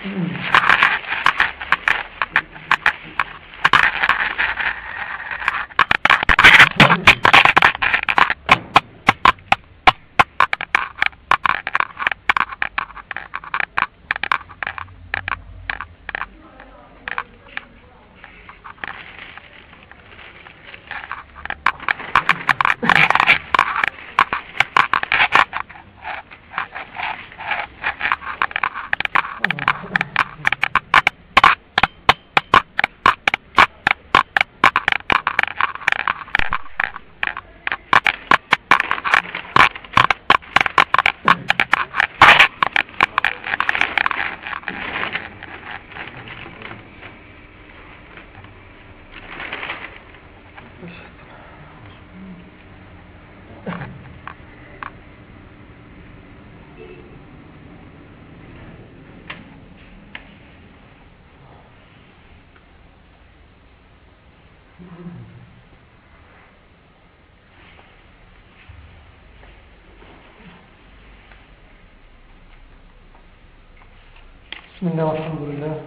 بسم الله والحمد لله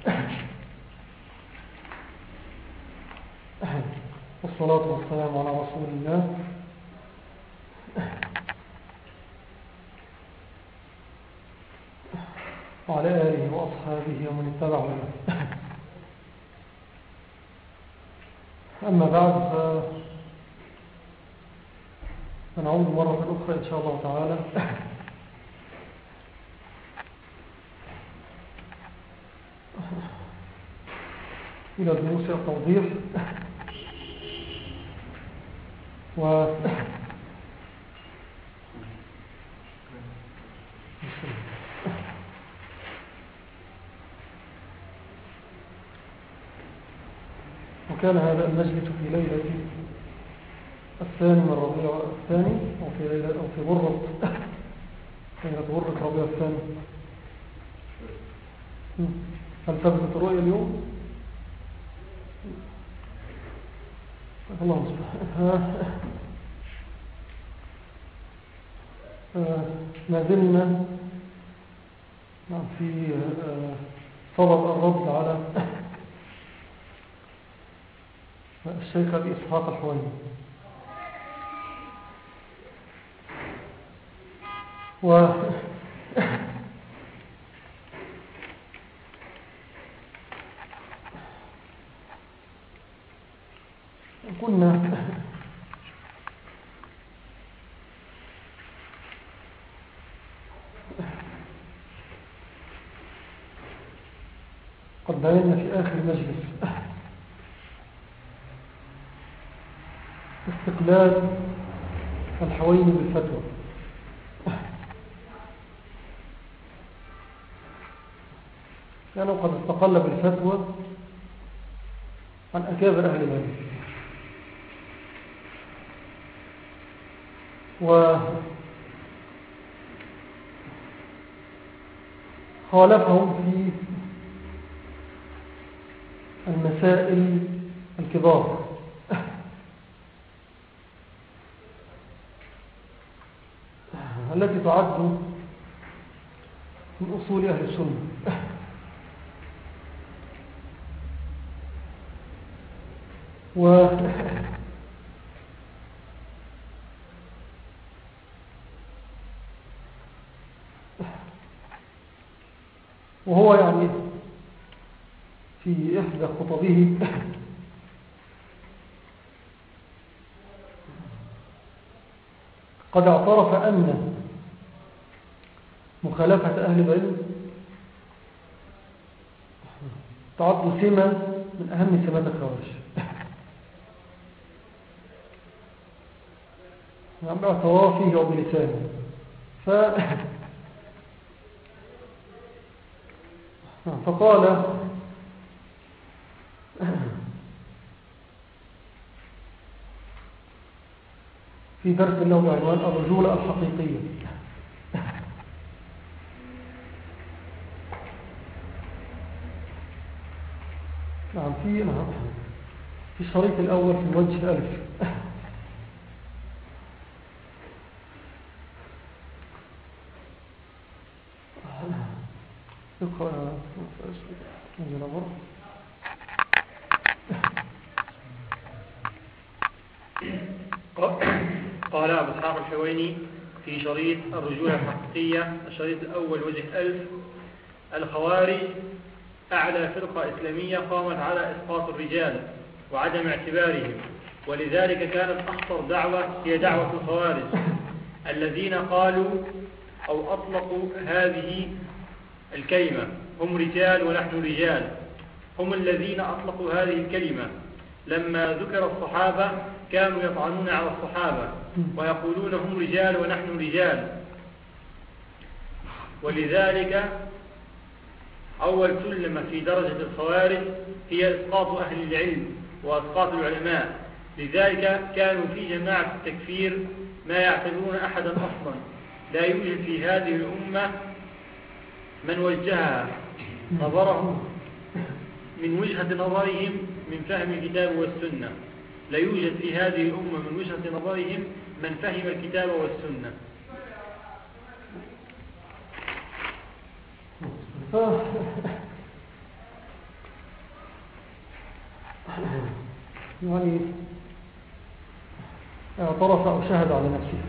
والصلاة والسلام على رسول الله وعلى آله وأصحابه ومن اتبع له. أما بعد فنعود مرة أخرى إن شاء الله تعالى إلى دروس التوضيح وكان هذا المجلس في ليلة الثاني من ربيع الثاني أو في غرة ربيع الثاني. هل ثبتت الرؤية اليوم؟ الله سبحانه. ما زلنا في صدد الرد على الشيخ أبي إسحاق الحويني، كنا قد بينا في آخر مجلس استقلال الحويني بالفتوى، لأنه قد استقل بالفتوى عن أكابر أهل العلم، وخالفهم في المسائل الكبار التي تعد من أصول أهل السنة. وهو يعني في إحدى خطبه قد اعترف أن مخالفة أهل العلم تعد سمة من أهم سمات الخوارج، يعني باعترافه وبلسانه. فقال في درس له بعنوان الرجولة الحقيقية، نعم في الشريط الأول في الوجه الألف. اقرأ نجل أمر. قال أبو إسحاق الحويني في شريط الرجولة الحقيقية الشريط الأول وجه 1000: الخوارج أعلى فرقة إسلامية قامت على إسقاط الرجال وعدم اعتبارهم، ولذلك كانت أخطر دعوة هي دعوة الخوارج الذين قالوا أو أطلقوا هذه الكلمة: هم رجال ونحن رجال. هم الذين أطلقوا هذه الكلمة لما ذكر الصحابة كانوا يطعنون على الصحابة ويقولون هم رجال ونحن رجال. ولذلك أول سلمة في درجة الخوارج هي إسقاط أهل العلم وإسقاط العلماء. لذلك كانوا في جماعة التكفير ما يعتبرون أحدا أصلا. لا يوجد في هذه الأمة من وجهها نظرهم من وجهة نظرهم من فهم الكتاب والسنة. لا يوجد في هذه الأمة من وجهة نظرهم من فهم الكتاب والسنة. يعني اعترف أو شهد على نفسه.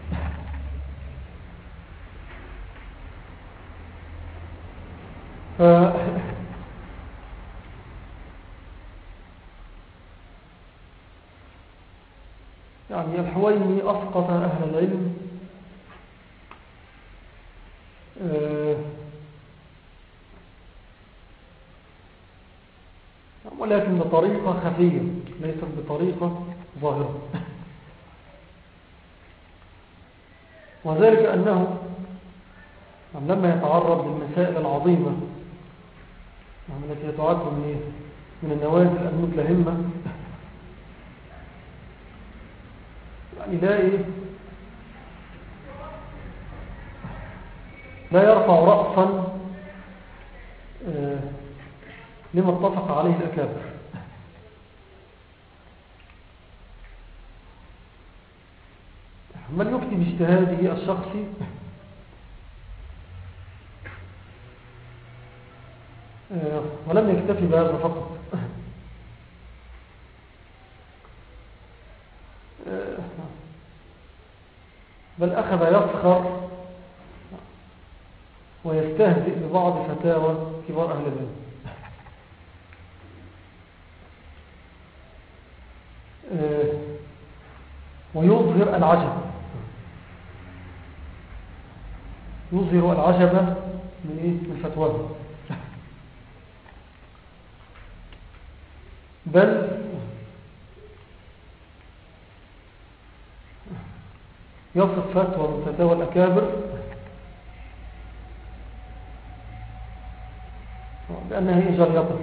يعني الحويني أسقط أهل العلم ولكن بطريقة خفية ليست بطريقة ظاهرة. وذلك أنه لما يتعرض للمسائل العظيمة التي يتعد من النوازل المتلهمة يعني لا يرفع رأسا لما اتفق عليه الأكابر. من يفتي باجتهاده الشخصي ولم يكتفي بهذا فقط، بل أخذ يفخر ويستهزئ ببعض فتاوى كبار أهل العلم. ويظهر العجب، يظهر العجب من فتواه، بل يصف فتوى من فتاوى الأكابر بأنها إجارية.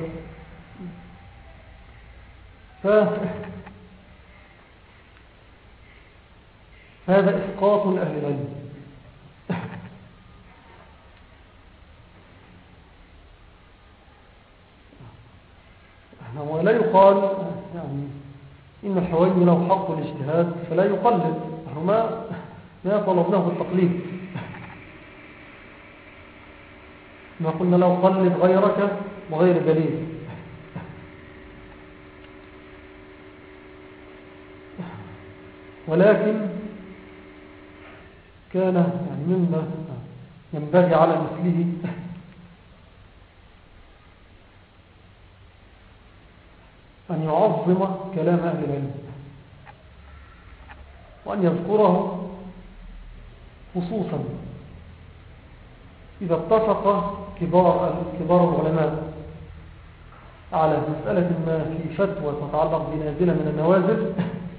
هذا إسقاط لأهل العلم. ولا يقال يعني إن الحويني له حق الاجتهاد فلا يقلد، ما طلبناه التقليد. ما قلنا له قلد غيرك وغير دليل. ولكن كان يعني مما ينبغي على مثله أن يعظم كلام أهل العلم وأن يذكره خصوصا إذا اتفق كبار العلماء على مسألة ما في فتوى تتعلق بنازلة من النوازل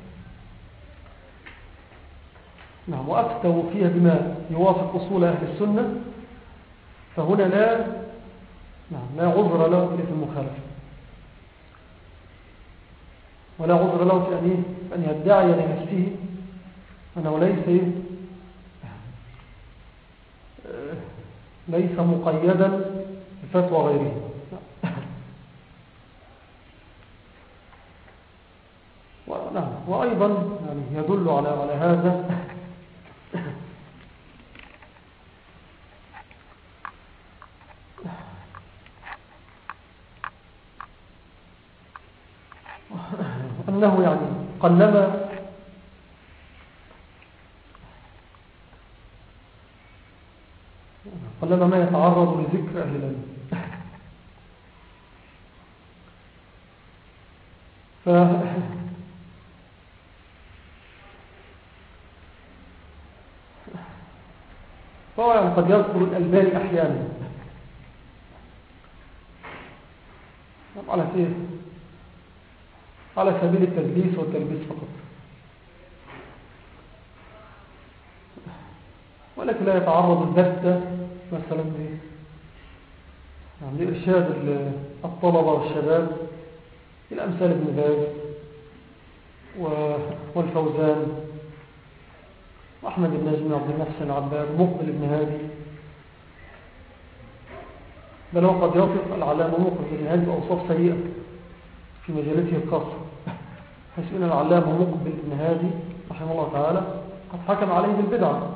وأفتوا فيها بما يوافق أصول أهل السنة، فهنا لا عذر له في المخالفة، ولا عذر له في أن يدعي لنفسه أنه ليس مقيدا بفتوى غيره. وأيضا يعني يدل على هذا أنه يعني قلما ما يتعرض لذكر أهل العلم. فهو يعني قد يذكر الألباني أحيانا على سبيل التدليس والتلبيس فقط، ولكن لا يتعرض البتة مثلا لإرشاد الطلبة والشباب إلى أمثال ابن باز والفوزان وأحمد بن نجم عبد المحسن العباد مقبل ابن هادي، بل هو قد يصف العلامة مقبل ابن هادي بأوصاف سيئة في مجالته الخاصة، حيث أن العلامة مقبل ابن هادي رحمه الله تعالى قد حكم عليه بالبدعة،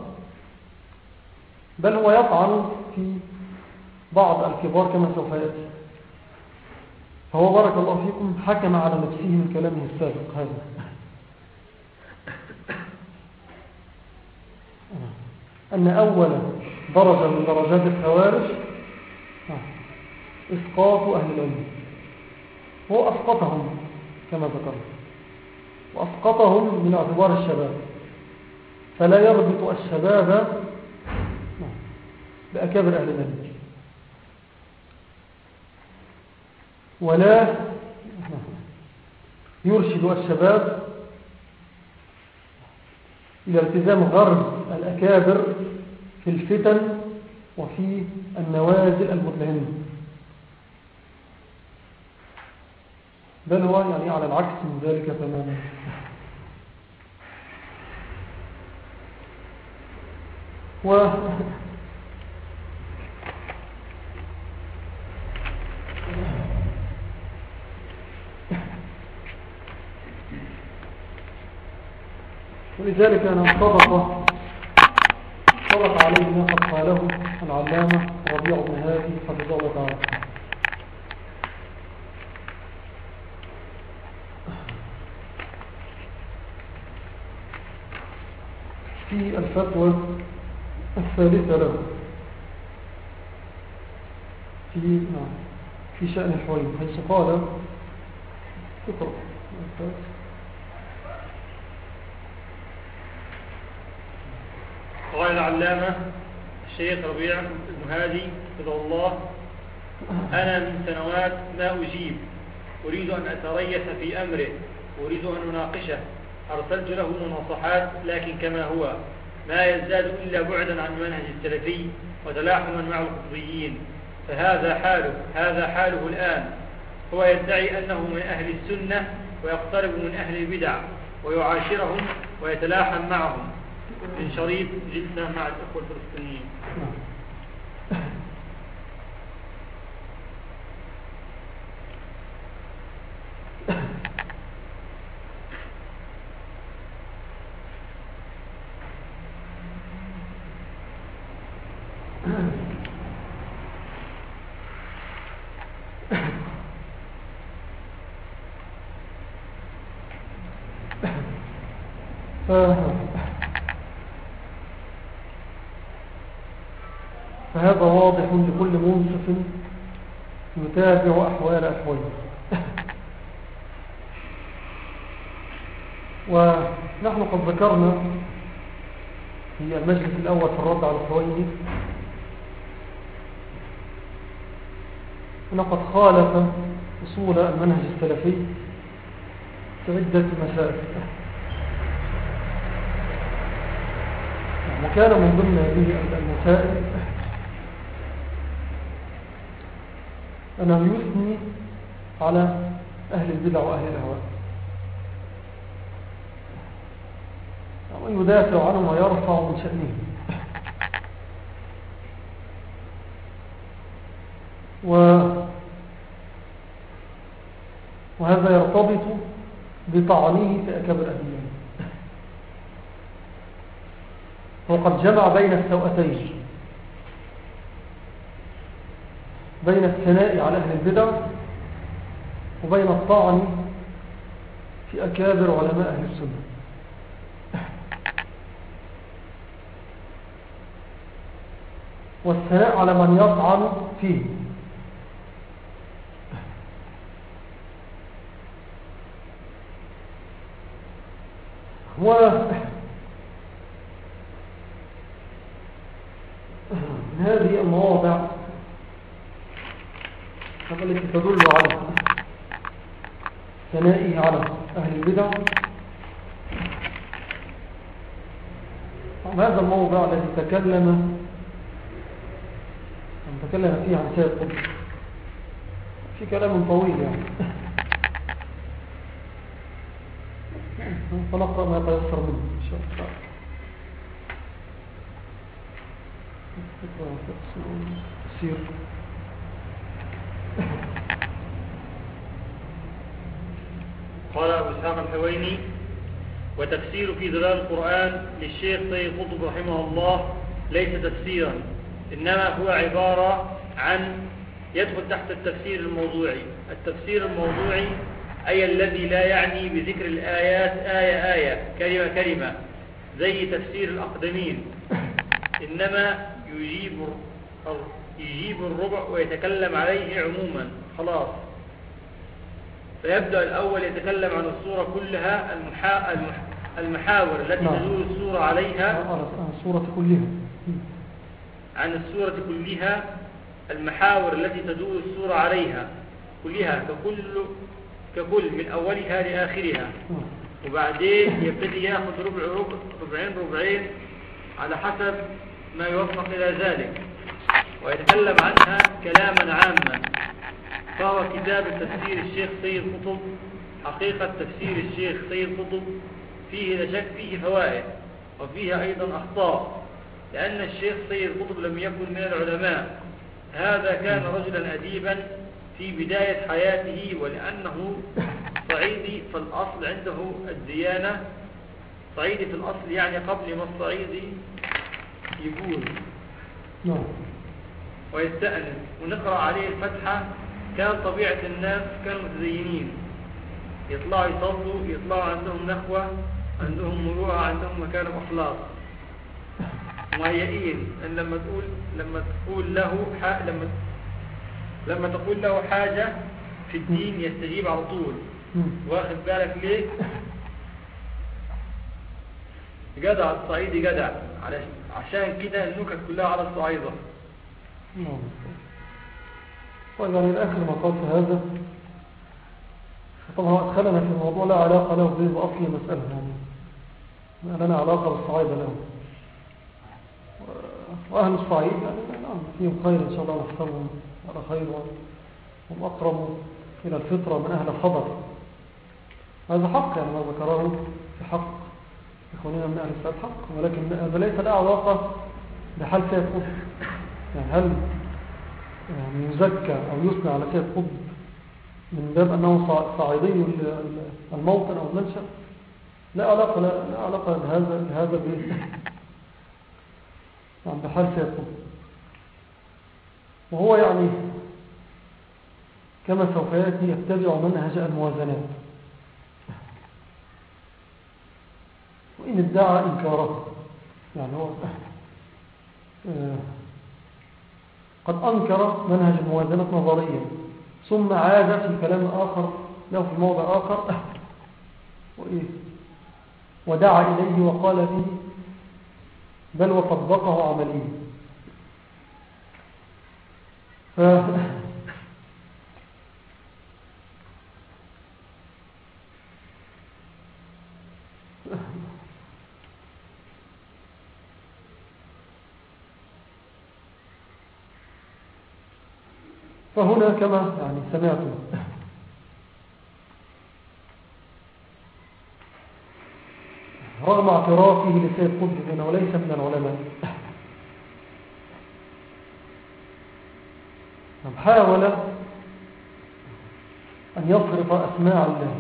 بل هو يطعن في بعض الكبار كما سوف يأتي. فهو بارك الله فيكم حكم على نفسه من كلامه السابق هذا. أن أول درجة من درجات الخوارج إسقاط أهل العلم، هو أسقطهم كما ذكرنا، وأسقطهم من اعتبار الشباب، فلا يربط الشباب بأكابر أهل العلم، ولا يرشد الشباب إلى التزام غرب الأكابر في الفتن وفي النوازل المدلهمة، بل هو يعني على العكس من ذلك تماما. ولذلك أنا صدق عليه ما قد قاله العلامة ربيع بن هادي حفظه الله تعالى في الفتوى الثالثة له في شأن الحوين، حيث قال قال العلامة الشيخ ربيع بن هادي حفظه الله: أنا من سنوات ما أجيب، أريد أن أتريث في أمره، أريد أن أناقشه، أرسلت له مناصحات، لكن كما هو ما يزداد إلا بعدا عن المنهج السلفي وتلاحما مع القطبيين، هذا حاله الآن. هو يدعي أنه من أهل السنة ويقترب من أهل البدع ويعاشرهم ويتلاحم معهم. من شريط جلسة مع الأخوة الفلسطينيين. فهذا واضح لكل منصف يتابع أحوال أحواله. ونحن قد ذكرنا في المجلس الأول في الرد على الحويني أنه قد خالف أصول المنهج السلفي في عدة مسائل، وكان من ضمن هذه المسائل أنه يثني على أهل البدع وأهل الأهواء، ويدافع عنهم ويرفع من شأنهم. وهذا يرتبط بطعنه في أكابر أهل العلم. وقد جمع بين السوءتين، بين الثناء على أهل البدع وبين الطعن في أكابر علماء أهل السنة. والثناء على من يطعن فيه. من هذه المواضع التي تدل على ثنائه على أهل البدع هذا الموضع الذي تكلم فيه عن سيد قطب في كلام طويل يعني فنقرأ ما يتيسر منه إن شاء الله. تفسير قال أبو إسحاق الحويني: وتفسير في ظلال القرآن للشيخ سيد قطب رحمه الله ليس تفسيرا، إنما هو عبارة عن يدخل تحت التفسير الموضوعي. التفسير الموضوعي أي الذي لا يعني بذكر الآيات آية آية كلمة كلمة زي تفسير الأقدمين، إنما يجيب الربع ويتكلم عليه عموما خلاص. فيبدأ الأول يتكلم عن الصورة كلها، المحاور التي تدور الصورة عليها، عن الصورة كلها، المحاور التي تدور الصورة عليها كلها ككل من أولها لآخرها. وبعدين يبتدي يأخذ ربعين على حسب ما يوفق إلى ذلك، ويتكلم عنها كلاما عاما. فهو كتاب تفسير الشيخ سيد قطب. حقيقة تفسير الشيخ سيد قطب فيه لا شك فيه فوائد وفيه أيضا أخطاء، لأن الشيخ سيد قطب لم يكن من العلماء. هذا كان رجلا أديبا في بداية حياته، ولأنه صعيدي فالأصل عنده الديانة، صعيدي في الأصل يعني قبل ما الصعيدي يقول ويستأنس ونقرأ عليه الفتحة. كان طبيعة الناس كانوا متزينين، يطلعوا يصلوا، يطلعوا عندهم نخوة، عندهم مروءة، عندهم مكارم أخلاق، مهيئين أن لما تقول له حاجة في الدين يستجيب على طول. واخد بالك ليه؟ جدع الصعيدي جدع، عشان كده النكت كلها على الصعيدة. طيب يعني الآخر ما قال في هذا طبعا أدخلنا في الموضوع لا علاقة له بأصل المسألة، يعني لنا علاقة بالصعيدة له وأهل الصعيد يعني نعم فيهم خير إن شاء الله، نحترمهم على خير وهم أقرب إلى الفطرة من أهل الحضر. هذا حق يعني ما ذكره في حق إخواننا من أهل السعد حق، ولكن هذا ليس له علاقة بحال سيد قطب. يعني هل يعني يزكى أو يثنى على سيد قطب من باب أنه صعيدي الموطن أو المنشأ؟ لا علاقة لهذا بحال سيد قطب. وهو يعني كما سوف يأتي يتبع منهج الموازنات، وإن ادعى إنكاره. يعني هو قد أنكر منهج الموازنة نظريا، ثم عاد في كلام آخر له في موضع آخر ودعا إليه وقال به بل وطبقه عمليا. فهنا كما يعني سمعتم رغم اعترافه لسيد قطب بأنه ليس من العلماء حاول أن يصرف أسماع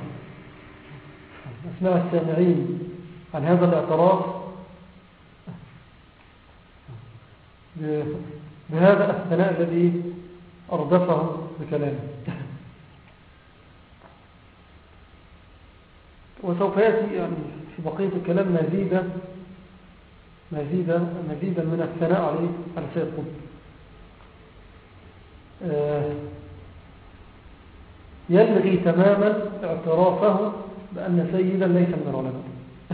السامعين عن هذا الاعتراف بهذا الثناء الذي أردفه بكلامه. وسوف يأتي يعني في بقية الكلام مزيدا من الثناء على سيد قطب. يلغي تماما اعترافه بأن سيدا ليس من العلماء.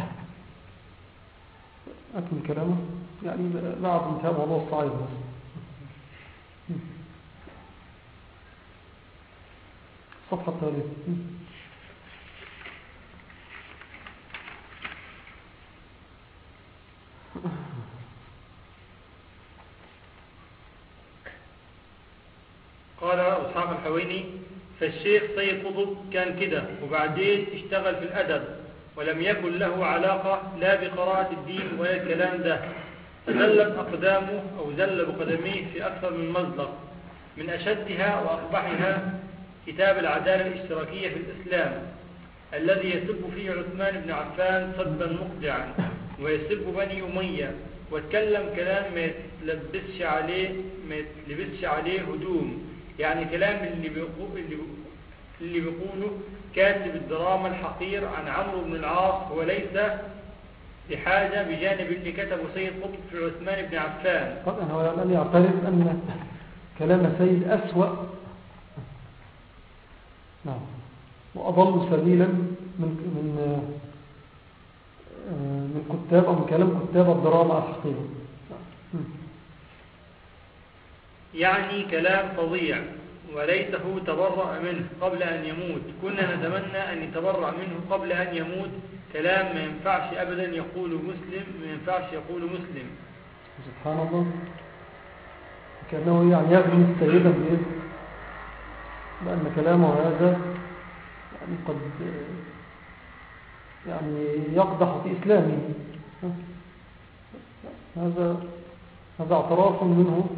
أكمل كلامه يعني بعد انتهاء موضوع الصعيد بس. الصفحة التالية. قال أصحاب الحويني: فالشيخ سيد قطب كان كده، وبعدين اشتغل في الأدب، ولم يكن له علاقة لا بقراءة الدين ولا الكلام ده، فزلت أقدامه أو زل بقدميه في أكثر من مزلق، من أشدها وأقبحها كتاب العدالة الاشتراكية في الإسلام، الذي يسب فيه عثمان بن عفان سبا مقدعا، ويسب بني أمية، واتكلم كلام ما يتلبسش عليه هدوم، يعني كلام اللي بيقوله كاتب الدراما الحقير عن عمرو بن العاص هو ليس بحاجة بجانب اللي كتبه سيد قطب في عثمان بن عفان. طبعا هو الآن يعترف أن كلام سيد أسوأ نعم وأضل سبيلا من كتاب أو من كلام كتاب الدراما الحقيقية. يعني كلام فظيع، وليته تبرأ منه قبل أن يموت. كنا نتمنى أن يتبرأ منه قبل أن يموت. كلام ما ينفعش أبدا يقول مسلم، ما ينفعش يقول مسلم. سبحان الله، كأنه يعني يغني السيدة بأن كلامه هذا يعني قد يعني يقدح في إسلامه. هذا اعتراف منه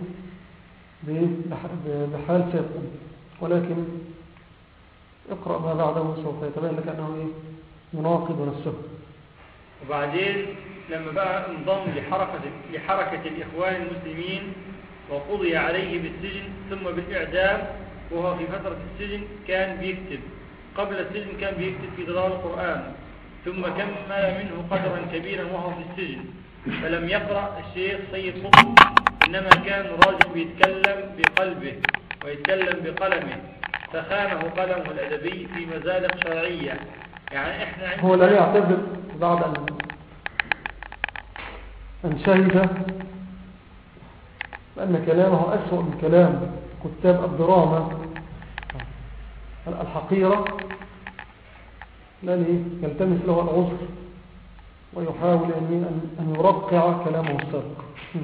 بحال سيد قطب، ولكن اقرأ ما بعده سوف يتبين لك أنه يناقض نفسه. وبعدين لما بقى انضم لحركة الإخوان المسلمين وقضي عليه بالسجن ثم بالإعدام، وهو في فترة السجن كان بيكتب، قبل السجن كان بيكتب في دار القرآن، ثم كمل منه قدرا كبيرا وهو في السجن، فلم يقرأ الشيخ سيد قطب، إنما كان راجل بيتكلم بقلبه ويتكلم بقلمه، فخانه قلمه الأدبي في مزالق شرعية. يعني إحنا هو لا يعتذر بعد أن شهد بأن كلامه أسوأ من كلام كتاب الدراما الحقيرة، الذي يلتمس له العذر ويحاول أن يرقع كلامه السابق.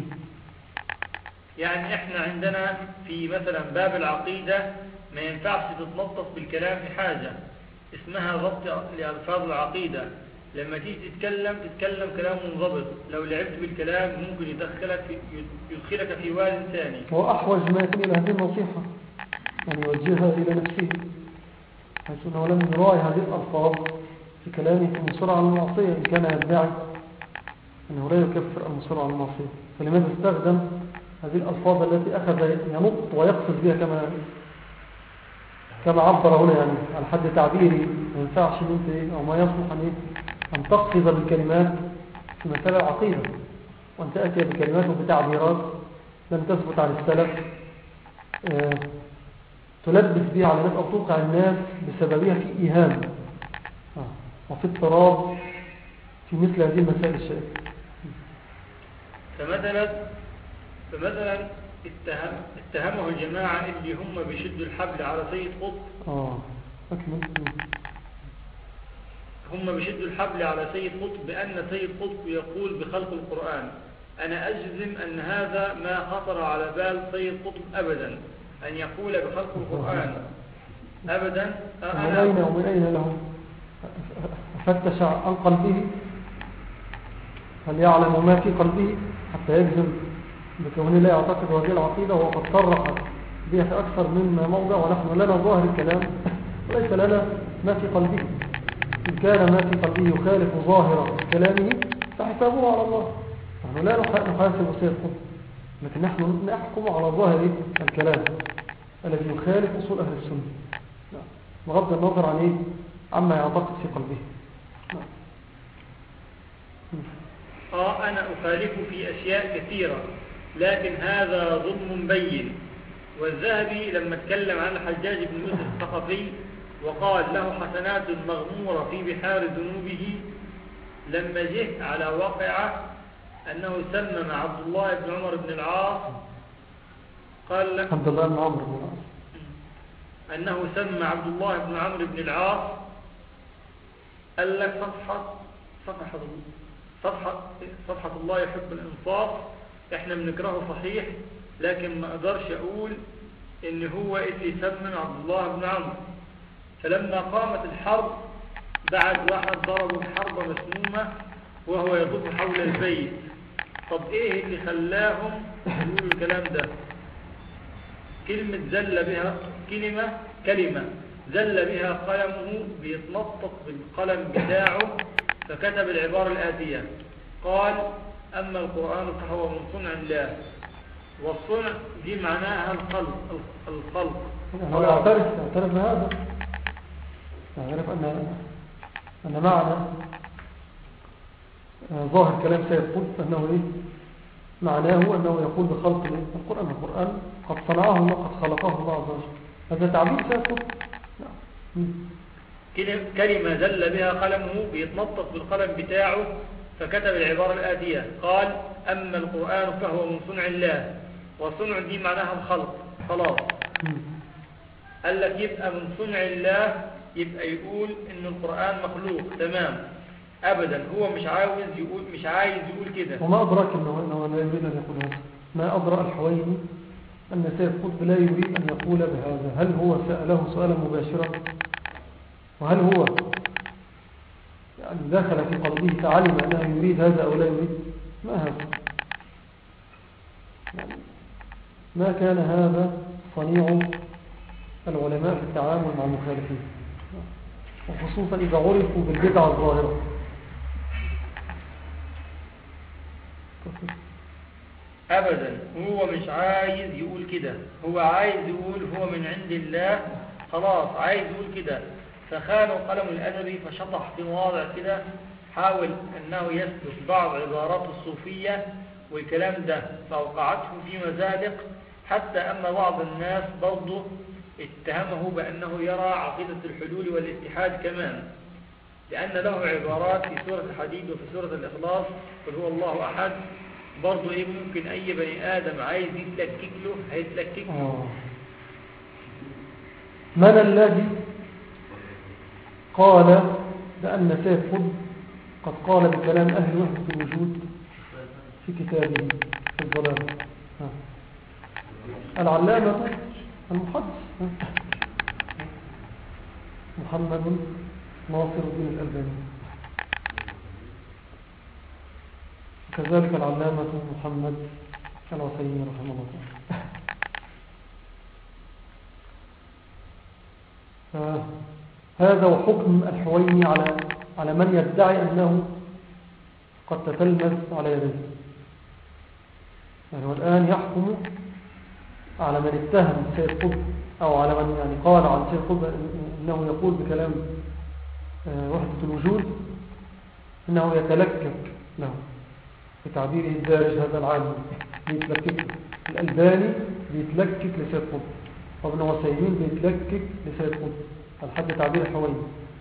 يعني احنا عندنا في مثلا باب العقيدة ما ينفعش تتلطف بالكلام في حاجة اسمها ضبط لألفاظ العقيدة. لما تيجي تتكلم كلام منضبط، لو لعبت بالكلام ممكن يدخلك في واد ثاني. هو أحوج ما يكون إلى هذه النصيحة، يعني يوجهها إلى نفسه، حيث أنه لم يراعي هذه الألفاظ في كلامه في المصر على المعصية، إن كان يدعي أنه لا يكفر المصر على المعصية، فلماذا استخدم هذه الألفاظ التي أخذ ينط ويقصد بها كما عبر هنا، يعني على حد تعبيري ما ينفعش أو ما يصلح أن تقصد بالكلمات في مسألة العقيدة، وأن تأتي بكلمات وبتعبيرات لم تثبت عن السلف تلبس بها على الناس أو توقع الناس بسببها في إيهام وفي اضطراب في مثل هذه المسائل الشائكة. فمثلا اتهمه الجماعة اللي هم بيشدوا الحبل على سيد قطب. هم بيشدوا الحبل على سيد قطب بأن سيد قطب يقول بخلق القرآن. أنا أجزم أن هذا ما خطر على بال سيد قطب أبدا، أن يقول بخلق القرآن أبدا. ومن أين له فتش عن قلبه؟ هل يعلم ما في قلبه حتى يجزم بكونه لا يعتقد هذه العقيدة؟ وقد صرح بها في أكثر من موضع، ونحن لنا ظاهر الكلام وليس لنا ما في قلبه. إن كان ما في قلبه يخالف ظاهر كلامه فحسابه على الله. نحن لا نحاسب سيد قطب، لكن نحن نحكم على ظاهر الكلام الذي يخالف أصول أهل السنة بغض النظر عن عما يعتقد في قلبه. أنا أخالف في أشياء كثيرة، لكن هذا ظلم بين. والذهبي لما اتكلم عن الحجاج بن يوسف الثقفي وقال له حسنات مغمورة في بحار ذنوبه، لما جه على واقعة أنه سمم عبد الله بن عمر بن العاص، قال لك عبد الله بن عمرو بن العاص أنه سمى عبد الله بن عمرو بن العاص، قال لك صفحة الله يحب الإنصاف، احنا بنكرهه صحيح، لكن ما اقدرش اقول ان هو اللي سمم عبد الله بن عمرو. فلما قامت الحرب بعد واحد ضربه بحربة مسمومة وهو يطوف حول البيت، طب ايه اللي خلاهم يقولوا الكلام ده؟ كلمة زل بها كلمة زل بها قلمه بيتنطط بالقلم بتاعه، فكتب العبارة الآتية، قال أما القرآن فهو من صنع الله، والصنع دي معناها الخلق. هو يعترف بهذا، يعترف أن معنى ظاهر كلام سيد قطب أنه إيه؟ معناه أنه يقول بخلق القرآن قد صنعه الله، قد خلقه الله عز وجل. هذا تعبير سيد قطب. كلمة زل بها قلمه بيتنطط بالقلم بتاعه، فكتب العبارة الآتية، قال أما القرآن فهو من صنع الله، وصنع دي معناها الخلق. خلاص قال لك يبقى من صنع الله، يبقى يقول إن القرآن مخلوق. تمام، أبدا هو مش عايز يقول كده. وما أدرك أنه لا يريد أن يقول هذا؟ ما أدرى الحويني أن سيد قطب لا يريد أن يقول بهذا؟ هل هو سأله سؤالا مباشرا؟ وهل هو يعني دخل في قلبه تعلم أنه يريد هذا أو لا يريد؟ ما هذا يعني ما كان هذا صنيع العلماء في التعامل مع المخالفين، وخصوصا إذا عرفوا بالبدعة الظاهرة. أبدا هو مش عايز يقول كده، هو عايز يقول هو من عند الله، خلاص عايز يقول كده. فخانوا قلم الأدبي فشطح في مواضع كده، حاول أنه يسلك بعض عبارات الصوفية والكلام ده، فأوقعته في مزادق، حتى أن بعض الناس برضه اتهمه بأنه يرى عقيدة الحلول والاتحاد كمان، لأن له عبارات في سورة الحديد وفي سورة الإخلاص قل هو الله أحد، برضه إيه ممكن أي بني آدم عايز يتلكك له هيتلكك له. من الذي قال بأن سيد قطب قد قال بكلام أهل وحدة الوجود في كتابه في الظلام؟ العلامة المحدث محمد ناصر الدين الألباني، كذلك العلامة محمد العثيمين رحمه الله تعالى. هذا وحكم الحويني على من يدعي أنه قد تتلمذ على يديه. يعني والآن يحكم على من اتهم سيد قطب، أو على من يعني قال عن سيد قطب أنه يقول بكلام وحدة الوجود أنه يتلكك له، بتعبيره الدارج هذا العالم بيتلكك. الألباني بيتلكك لسيد قطب، وابن عثيمين بيتلكك لسيد قطب، الحد تعبير الحويني.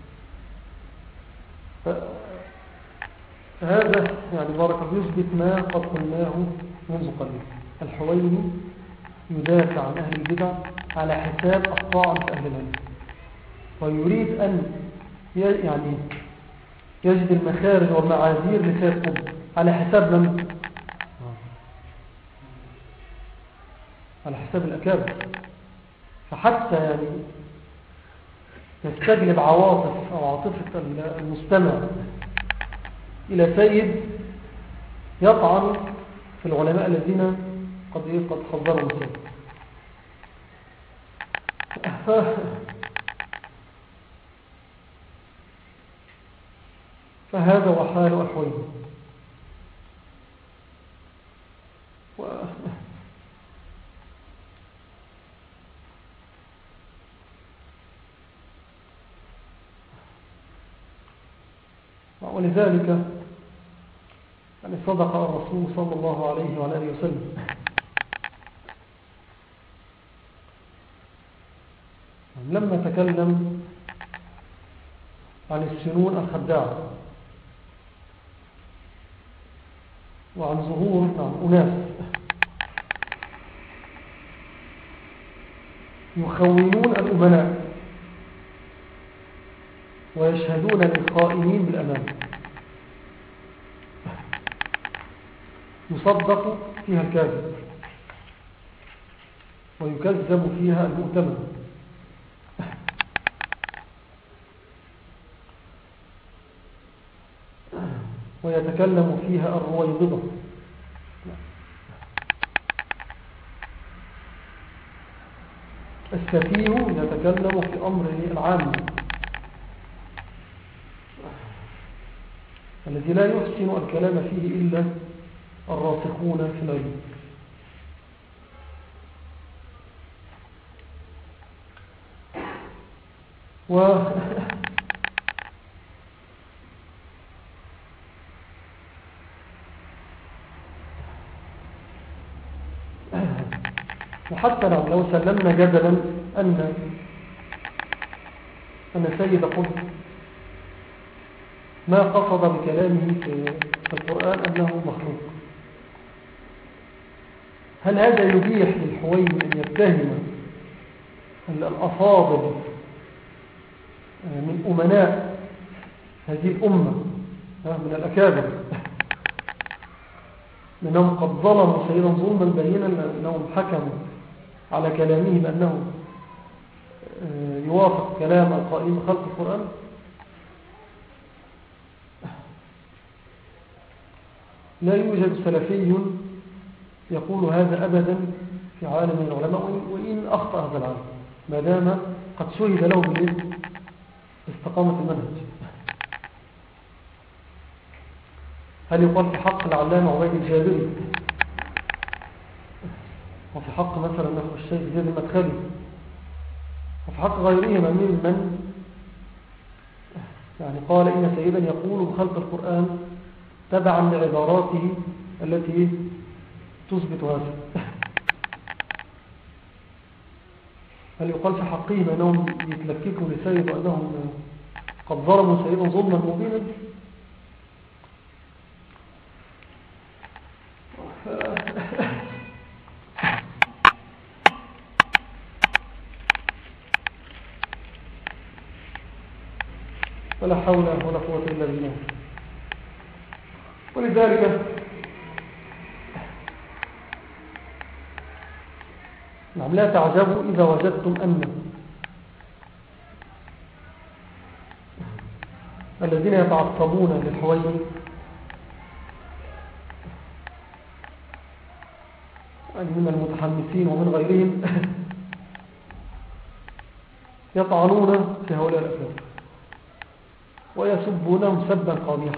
فهذا يعني بارك يثبت ما قد قلناه منذ قليل. الحويني يدافع عن أهل البدع على حساب الطاعن في أهل العلم، ويريد أن يعني يجد المخارج والمعاذير لسيد قطب على حساب من؟ على حساب الأكابر. فحتى يعني يستجلب عواطف أو عاطفة المستمع إلى سيد يطعن في العلماء الذين قد حذروا مسيد. فهذا وحال أحوالي. ولذلك يعني صدق الرسول صلى الله عليه وعلى آله وسلم لما تكلم عن السنون الخداعة وعن ظهور أناس يخونون الأمناء ويشهدون للخائنين بالأمانة يصدق فيها الكاذب ويكذب فيها المؤتمن ويتكلم فيها الرويضضة السفيه يتكلم في أمره العام الذي لا يحسن الكلام فيه إلا الراسخون في العلم وحتى لو سلمنا جدلا أن سيد قطب ما قصد بكلامه في القرآن أنه مخلوق، هل هذا يبيح للحويني أن يتهم الأفاضل من أمناء هذه الأمة من الأكابر لأنهم قد ظلموا سيدا ظلما بينا لأنهم حكموا على كلامه بأنه يوافق كلام القائم بخلق القرآن؟ لا يوجد سلفي يقول هذا أبدا في عالم العلماء وإن أخطأ هذا العالم ما دام قد شهد له باستقامة المنهج. هل يقال في حق العلامة عبيد الجابري وفي حق مثلا نحو الشيخ زيد المدخلي وفي حق غيرهما ممن يعني قال إن سيدا يقول بخلق القرآن تبعا لعباراته التي تثبت هذا، هل يقال في حقهم أنهم يتلككوا لسيد وأنهم قد ظلموا سيدا ظلما مبينا؟ ولا حول ولا قوة إلا بالله. ولذلك نعم لا تعجبوا إذا وجدتم أن الذين يتعصبون للحويني من المتحمسين ومن غيرهم يطعنون في هؤلاء الأفراد ويسبونهم سبا قبيحا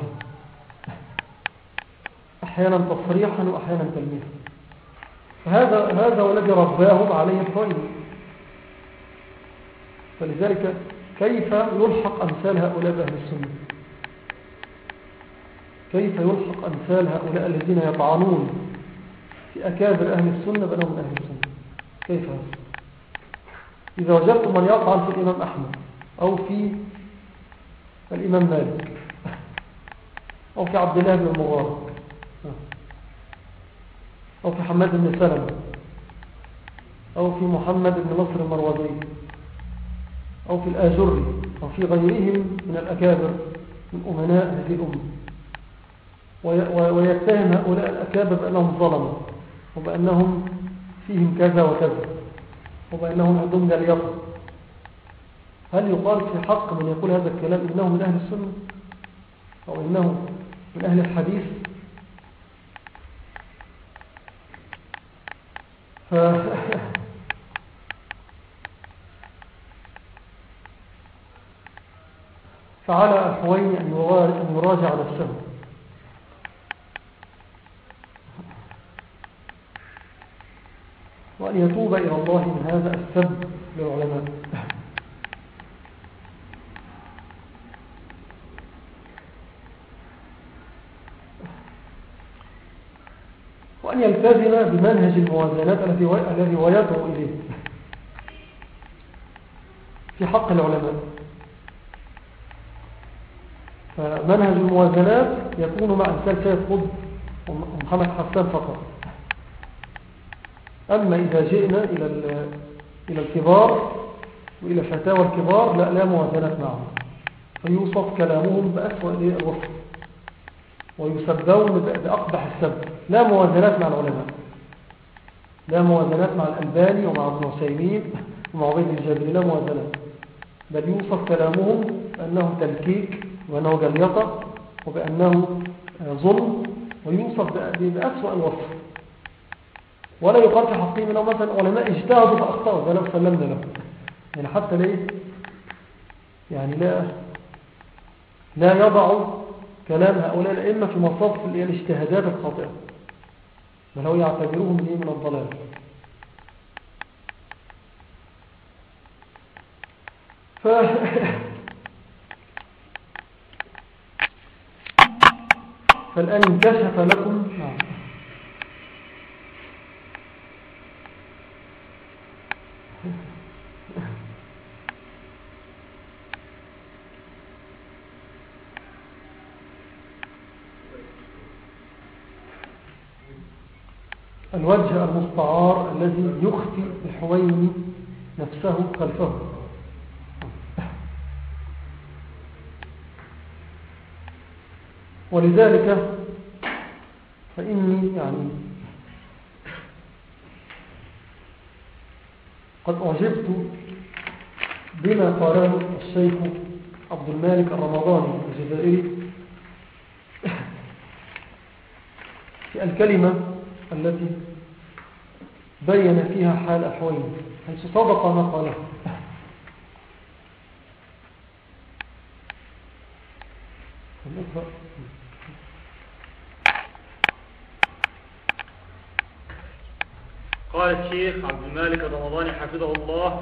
أحيانا تصريحا وأحيانا تلميحا. هذا والذي رباهم عليه الحويني. فلذلك كيف يلحق أمثال هؤلاء بأهل السنة؟ كيف يلحق أمثال هؤلاء الذين يطعنون في أكابر أهل السنة بأنهم من أهل السنة؟ كيف هذا؟ إذا وجدتم من يطعن في الإمام أحمد أو في الإمام مالك أو في عبد الله بن المبارك أو في حماد بن سلمة أو في محمد بن نصر المروزي أو في الآجري أو في غيرهم من الأكابر من أمناء هذه الأمة ويتهم هؤلاء الأكابر بأنهم ظلموا وبأنهم فيهم كذا وكذا وبأنهم عندهم جليطة، هل يقال في حق من يقول هذا الكلام إنه من أهل السنة أو إنه من أهل الحديث؟ فعلى الحويني أن يراجع نفسه وأن يتوب إلى الله من هذا السب للعلماء. وأن يلتزم بمنهج الموازنات الذي هو يدعو إليه في حق العلماء. فمنهج الموازنات يكون مع أمثال سيد قطب ومحمد حسان فقط. أما إذا جئنا إلى الكبار وإلى فتاوى الكبار لا موازنات معهم، فيوصف كلامهم بأسوأ الوصف ويسبون بأقبح السب. لا موازنات مع العلماء، لا موازنات مع الألباني ومع ابن عثيمين ومع عبيد الجابري، لا موازنات، بل يوصف كلامهم بأنه تلكيك وأنه جليطة وبأنه ظلم، ويوصف بأسوأ الوصف. ولا يقال في حقهم لو مثلا علماء اجتهدوا فأخطأوا، ده لو سلمنا له يعني حتى ليه يعني لا يضع كلام هؤلاء الأئمة في مصاف الاجتهادات الخاطئة، بل هو يعتبرهم من الضلال. فالآن انكشف لكم الوجه المستعار الذي يخفي الحويني نفسه خلفه. ولذلك فإني يعني قد أعجبت بما قاله الشيخ عبد المالك الرمضاني الجزائري في الكلمة التي بين فيها حال الحويني، حيث صدق ما قاله. قال الشيخ عبد المالك الرمضاني حفظه الله: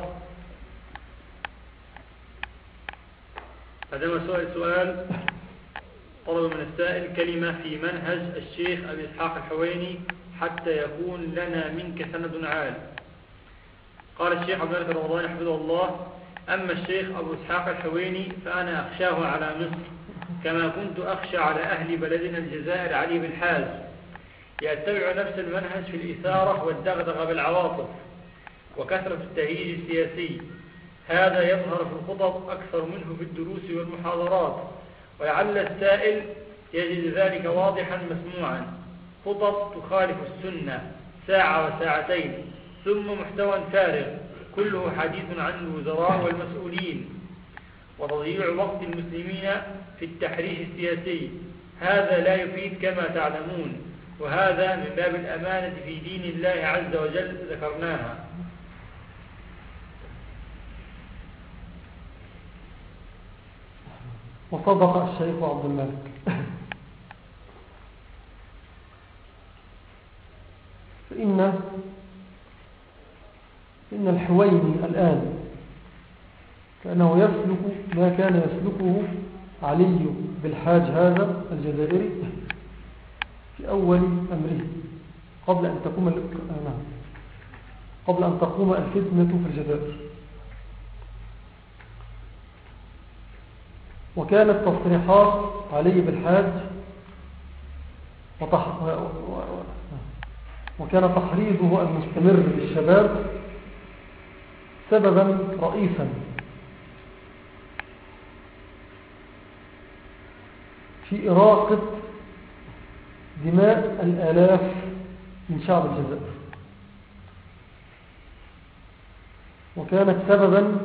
عندما سؤال طلب من السائل كلمة في منهج الشيخ أبي إسحاق الحويني حتى يكون لنا منك سند عال. قال الشيخ عبد المالك الرمضاني حفظه الله: أما الشيخ أبو إسحاق الحويني فأنا أخشاه على مصر كما كنت أخشى على أهل بلدنا الجزائر علي بن حاز، يتبع نفس المنهج في الإثارة والدغدغة بالعواطف وكثرة التهييج السياسي. هذا يظهر في الخطب أكثر منه في الدروس والمحاضرات، ولعل السائل يجد ذلك واضحا مسموعا. خطب تخالف السنة ساعة وساعتين، ثم محتوى فارغ كله حديث عن الوزراء والمسؤولين وتضييع وقت المسلمين في التحريش السياسي. هذا لا يفيد كما تعلمون، وهذا من باب الأمانة في دين الله عز وجل ذكرناها. وصدق الشيخ عبد المالك. فإن الحويني الآن كأنه يسلك ما كان يسلكه علي بالحاج هذا الجزائري في أول أمره قبل أن تقوم الفتنة في الجزائر. وكانت تصريحات علي بالحاج وكان تحريضه المستمر للشباب سببا رئيسا في إراقة دماء الآلاف من شعب الجزائر، وكانت سببا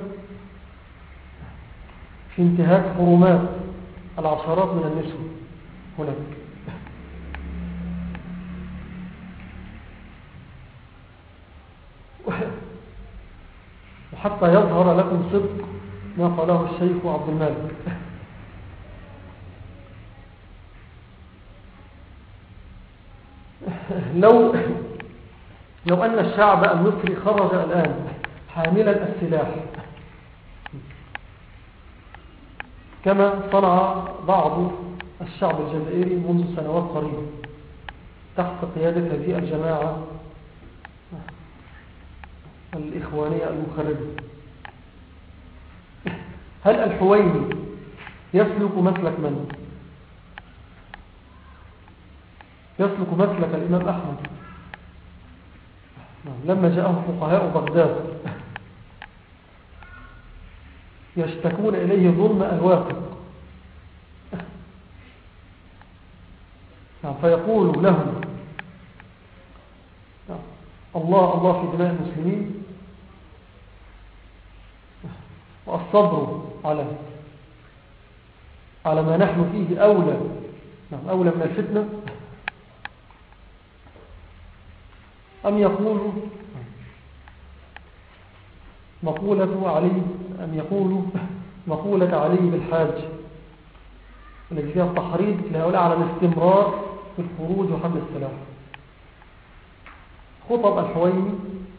في انتهاك حرمات العشرات من النسوة هناك. وحتى يظهر لكم صدق ما قاله الشيخ عبد المالك: لو أن الشعب المصري خرج الآن حاملا السلاح كما صنع بعض الشعب الجزائري منذ سنوات قريبة، تحت قيادة هذه الجماعة الإخوانية المخربة. هل الحويني يسلك مسلك من؟ يسلك مسلك الإمام أحمد لما جاءه فقهاء بغداد يشتكون إليه ظلم الواقع، فيقول لهم الله الله في دماء المسلمين، والصبر على ما نحن فيه أولى من الفتنة، أم يقولوا مقولة علي بالحاج الذي فيها التحريض لهؤلاء على الاستمرار في الخروج وحمل السلاح. خطب الحويني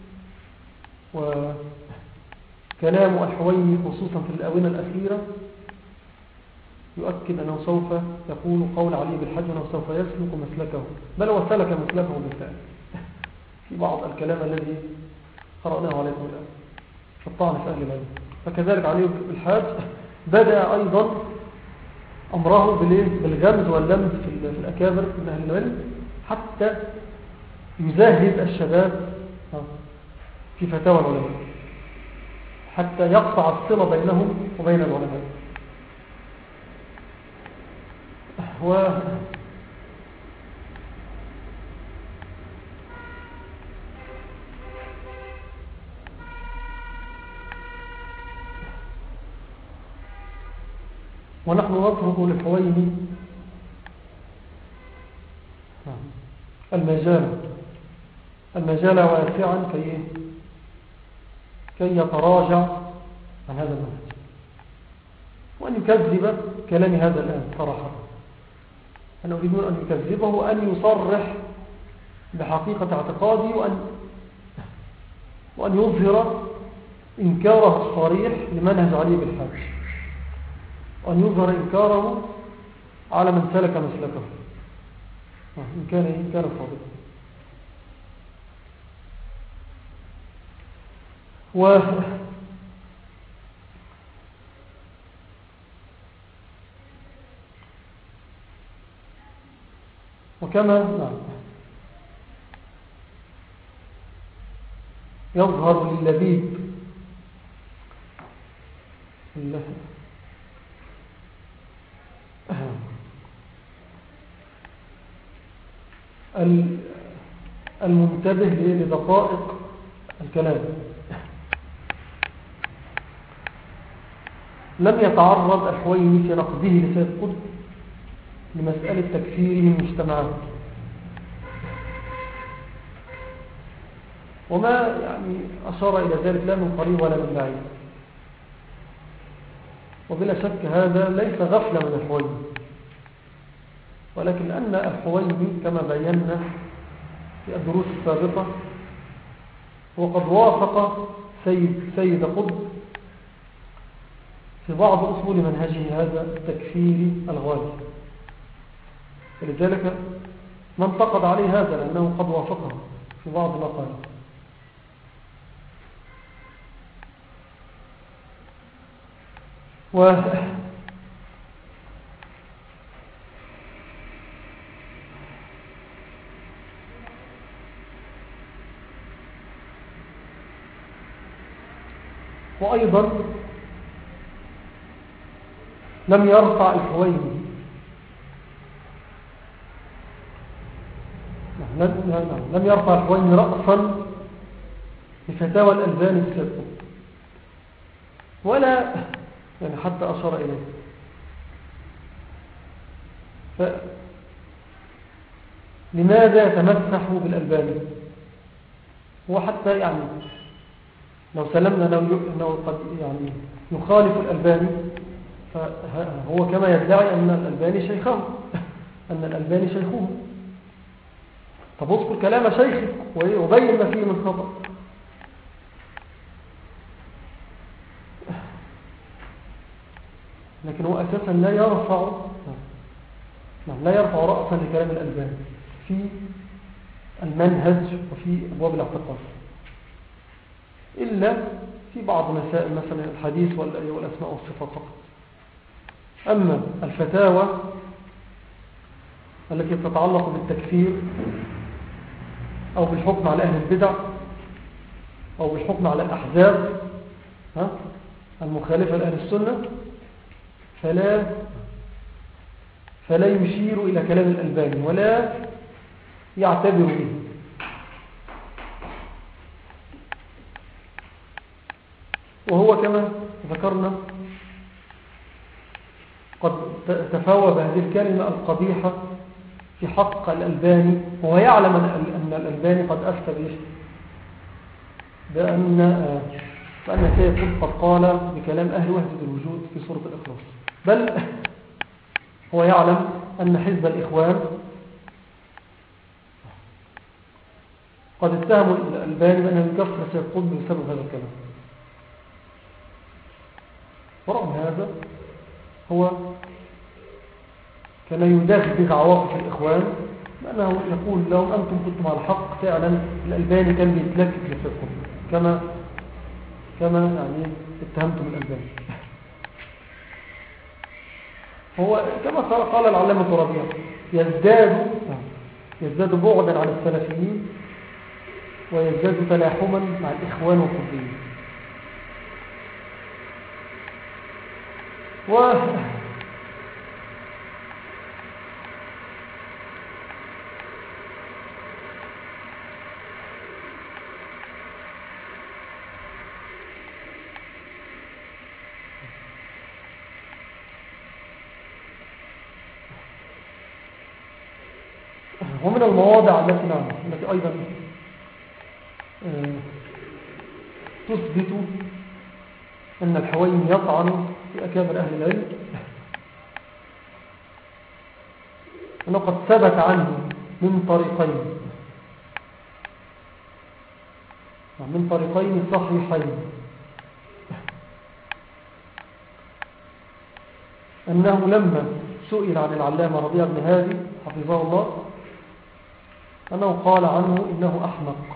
وكلام الحويني خصوصا في الآونة الأخيرة يؤكد أنه سوف يقول قول علي بالحاج أنه سوف يسلك مسلكه، بل هو سلك مسلكه بالفعل في بعض الكلام الذي قرأناه عليكم الآن في الطعن في أهل العلم. فكذلك علي بالحاج بدأ أيضا أمره بالغمز واللمز في الأكابر من أهل العلم حتى يزهد الشباب في فتاوى العلماء، حتى يقطع الصلة بينهم وبين العلماء. ونحن نطلب للحويني المجال واسعا كي يتراجع عن هذا المنهج، وأن يكذب كلام هذا الآن صراحة. أنا أريد أن يكذبه وأن يصرح بحقيقة اعتقادي وأن يظهر إنكاره الصريح لمنهج علي بالحاج، وأن يظهر إنكاره على من سلك مسلكه إن كان صادقا. وكما يظهر للبيب المنتبه لدقائق الكلام لم يتعرض الحويني في نقده لسيد قطب لمسألة تكفيره المجتمعات، وما أشار إلى ذلك لا من قريب ولا من بعيد. وبلا شك هذا ليس غفلة من الحويني، ولكن لأن الحويني كما بينا في الدروس السابقة وقد وافق سيد قطب في بعض أصول منهجه هذا التكفيري الغالي، ولذلك ما انتقد عليه هذا لأنه قد وافقه في بعض مقاله. وأيضا لم يرفع الحويني لم يرفع الحويني رأسا بفتاوى الألباني السابق ولا حتى أشار إليه. لماذا يتمسح بالألباني؟ هو حتى لو سلمنا أنه قد يخالف الألباني، فهو كما يدعي أن الألباني شيخه. طب اذكر كلام شيخك وبين ما فيه من خطأ. لكن هو أساسا لا يرفع رأسا لكلام الألباني في المنهج وفي أبواب الاعتقاد، إلا في بعض مسائل مثلا الحديث والأسماء والصفات فقط. أما الفتاوى التي تتعلق بالتكفير أو بالحكم على أهل البدع أو بالحكم على الأحزاب المخالفة لأهل السنة فلا يشير إلى كلام الألباني ولا يعتبر به. وهو كما ذكرنا قد تفاوى بهذه الكلمة القبيحة في حق الألباني، وهو يعلم أن الألباني قد أفتى به بأن سيكون قد قال بكلام أهل وحدة الوجود في سورة الإخلاص، بل هو يعلم أن حزب الإخوان قد اتهموا الألباني بأنه يكفر سيد قطب بسبب هذا الكلام. ورغم هذا هو كان يدافع عواقف الإخوان بأنه يقول لهم أنتم كنتم على الحق، فعلا الألباني كان بيتلكك لسيد قطب كما يعني اتهمتم الألباني. هو كما قال العلامة ربيع يزداد بعدا عن السلفيين ويزداد تلاحما مع الإخوان والقطبيين. ومن المواضع التي أيضا تثبت أن الحويني يطعن في أكابر أهل العلم أنه قد ثبت عنه من طريقين صحيحين أنه لما سئل عن العلامة ربيع بن هادي حفظه الله أنه قال عنه إنه أحمق.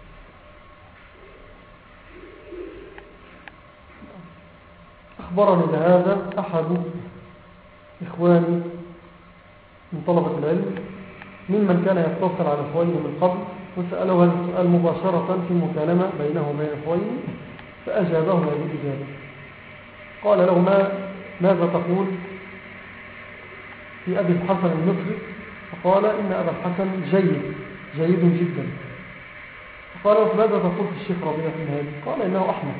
أخبرني بهذا أحد إخواني من طلبة العلم ممن كان يتصل على الحويني من قبل، وسأله هذا السؤال مباشرة في مكالمة بينه وبين الحويني، فأجابه هذه الإجابة. قال له ماذا تقول في أبي الحسن المصري؟ فقال إن أبا الحسن جيد جدا. فقال له ماذا تقول في الشيخ ربيع بن هادي؟ قال إنه أحمق.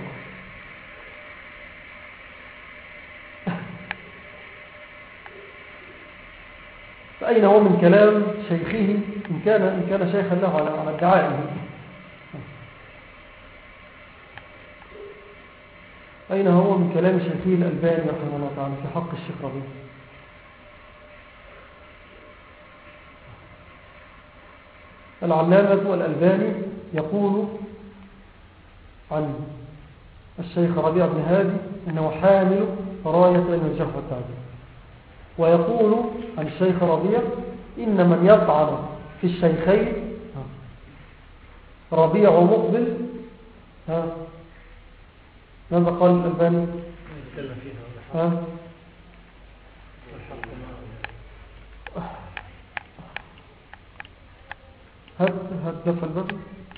فأين هو من كلام شيخه إن كان شيخا له على ادعائه؟ أين هو من كلام شيخه الألباني رحمه الله تعالى في حق الشيخ ربيع؟ العلامة والألباني يقول عن الشيخ ربيع بن هادي إنه حامل راية علم الجرح والتعديل، ويقول عن الشيخ ربيع إن من يطعن في الشيخين ربيع ومقبل ماذا قال الألباني؟ هات دفع الباب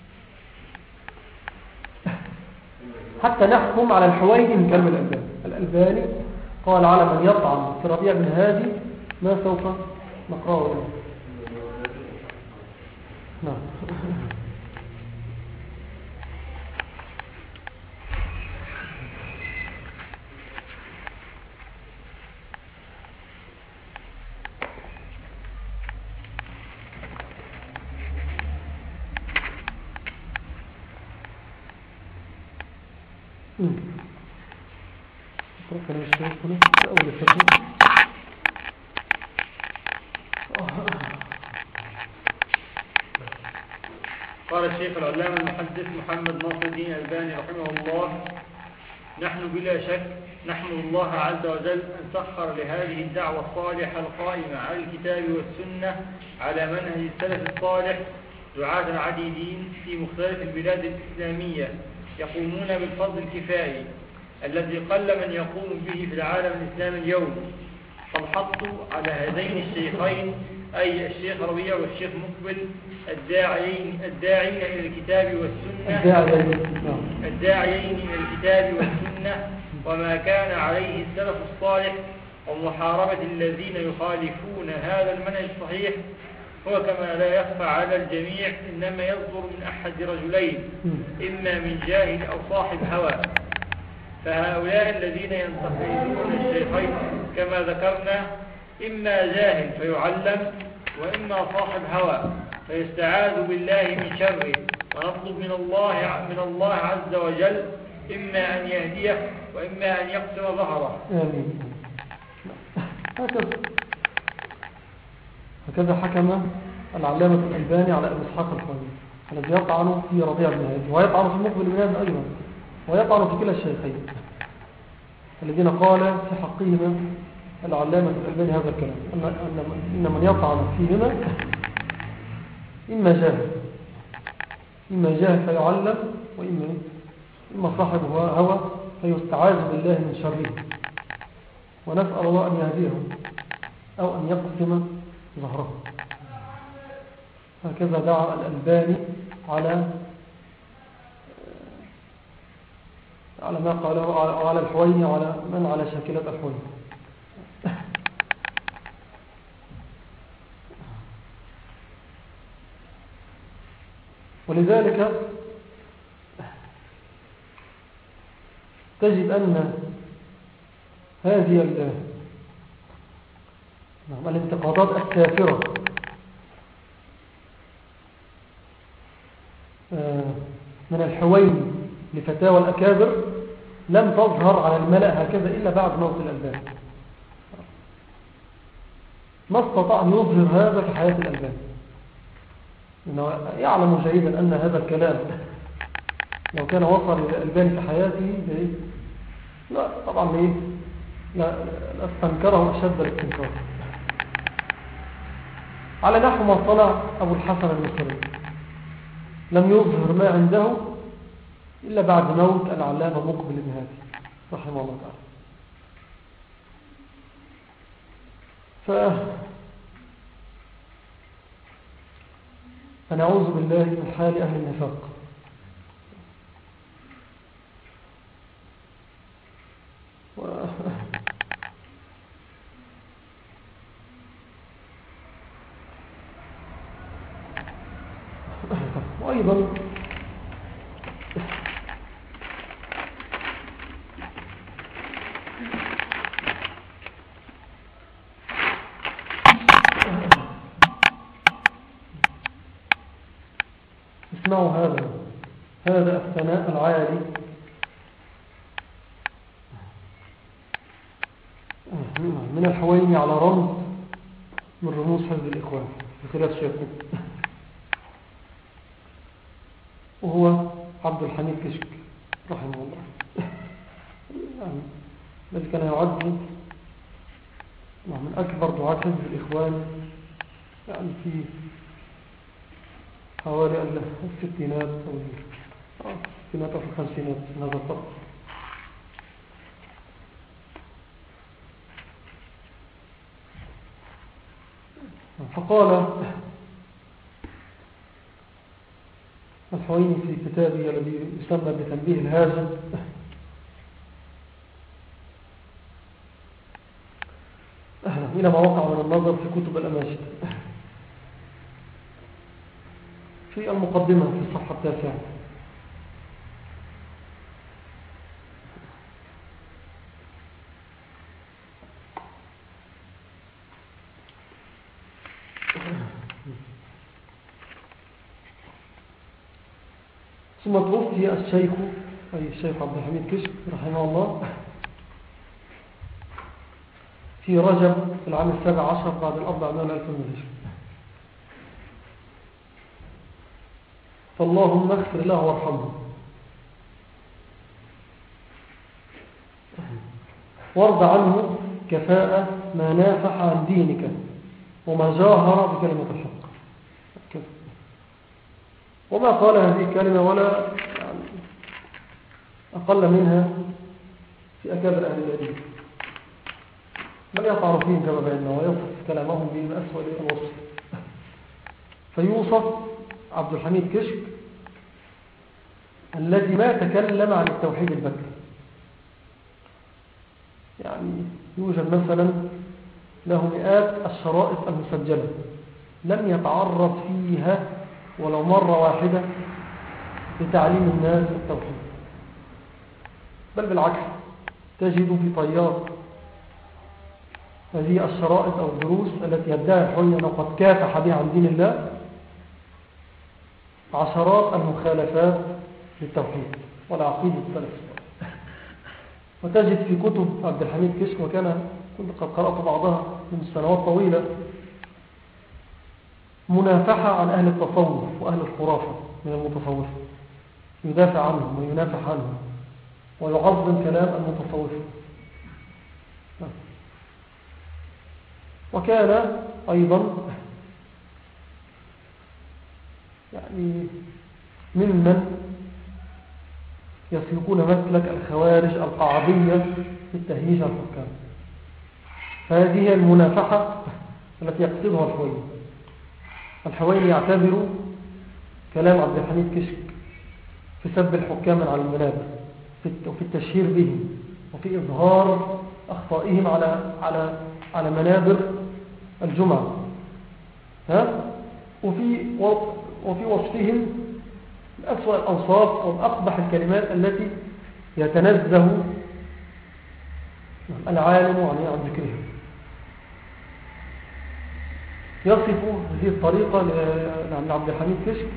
حتى نحكم على الحويني من كلمة الألباني قال على من يطعن في ربيع بن هادي ما سوف نقرأه الآن. نعم. قال الشيخ العلامة المحدث محمد ناصر الدين الألباني رحمه الله: نحن بلا شك نحمد الله عز وجل أن سخر لهذه الدعوة الصالحة القائمة على الكتاب والسنة على منهج السلف الصالح دعاة عديدين في مختلف البلاد الإسلامية يقومون بالفرض الكفائي الذي قل من يقوم به في العالم الإسلامي اليوم. فالحط على هذين الشيخين أي الشيخ ربيع والشيخ مقبل الداعين إلى الكتاب والسنة وما كان عليه السلف الصالح ومحاربة الذين يخالفون هذا المنهج الصحيح، هو كما لا يخفى على الجميع إنما يصدر من أحد رجلين، إما من جاهل أو صاحب هوى. فهؤلاء الذين ينتقدون الشيخين كما ذكرنا إما جاهل فيعلم، وإما صاحب هوى فيستعاذ بالله من شره، ونطلب من الله عز وجل إما أن يهديه وإما أن يقسم ظهره. آمين. هكذا حكم العلامة الألباني على أبي إسحاق الحويني الذي يطعن في ربيع بن هادي، ويطعن في مقبل بن هادي أيضا، ويطعن في كلا الشيخين الذين قال في حقهما العلامة الألباني هذا الكلام، إن من يطعن فيهما إما جاهل فيعلم، وإما صاحب هوى فيستعاذ بالله من شره، ونسأل الله أن يهديه أو أن يقسم ظهره. هكذا دعا الألباني على ما قاله على الحويني، على من على شاكلة الحويني. ولذلك تجد أن هذه الانتقادات الكافرة من الحويني لفتاوى الأكابر لم تظهر على الملأ هكذا إلا بعد موت الألباني. ما استطاع أن يظهر هذا في حياة الألباني، إنه يعلم جيدا أن هذا الكلام لو كان وصل إلى الألباني في حياته لا طبعا لا استنكره أشد الاستنكار، على نحو ما صنع أبو الحسن المصري، لم يظهر ما عنده إلا بعد موت العلامة مقبل بن هادي رحمه الله تعالى. فنعوذ بالله من حال أهل النفاق. وأيضا اسمعوا هذا الثناء العالي من الحويني على رمز من رموز حزب الإخوان بخلاف شيخه، وهو عبد الحميد كشك رحمه الله، الذي كان يعد من أكبر دعاة حزب الإخوان في حوالي الستينات أو الستينات أو الخمسينات من هذا الطرف. فقال الحويني في كتابه الذي يسمى بتنبيه الهاجم: إلى ما وقع من النظر في كتب الأماجد، في المقدمة في الصفحة 9: ثم توفي الشيخ أي الشيخ عبد الحميد كشك رحمه الله في رجب في العام 17 بعد 400,000 من الهجرة. فاللهم اغفر له وارحمه وارض عنه كفاءة ما نافح عن دينك وما جاهر بكلمة الحق. وما قال هذه الكلمة ولا يعني أقل منها في أكابر أهل العلم، بل يطعن فيهم كما بينا ويصف كلامهم بأسوأ الوصف. فيوصف عبد الحميد كشك الذي ما تكلم عن التوحيد البكري. يعني يوجد مثلا له مئات الشرائط المسجلة لم يتعرض فيها ولو مرة واحدة لتعليم الناس التوحيد، بل بالعكس تجد في طيات هذه الشرائط أو الدروس التي يدعي الحويني أنه قد كافح بها عن دين الله عشرات المخالفات للتوحيد والعقيدة السلف. وتجد في كتب عبد الحميد كشك، كنت قد قرأت بعضها من سنوات طويلة، منافحة عن أهل التصوف وأهل الخرافة من المتصوفة، يدافع عنهم وينافح عنهم ويعظم كلام المتصوفة. وكان أيضا يعني ممن يسلكون مسلك الخوارج القعدية في التهييج على الحكام. فهذه هي المنافحة التي يقصدها الحويني يعتبر كلام عبد الحميد كشك في سب الحكام على المنابر وفي التشهير بهم وفي إظهار أخطائهم على منابر الجمعة، وفي وصفهم بأسوأ الأوصاف وبأقبح الكلمات التي يتنزه العالم عن ذكرها. يصف هذه الطريقة لعبد الحميد كشك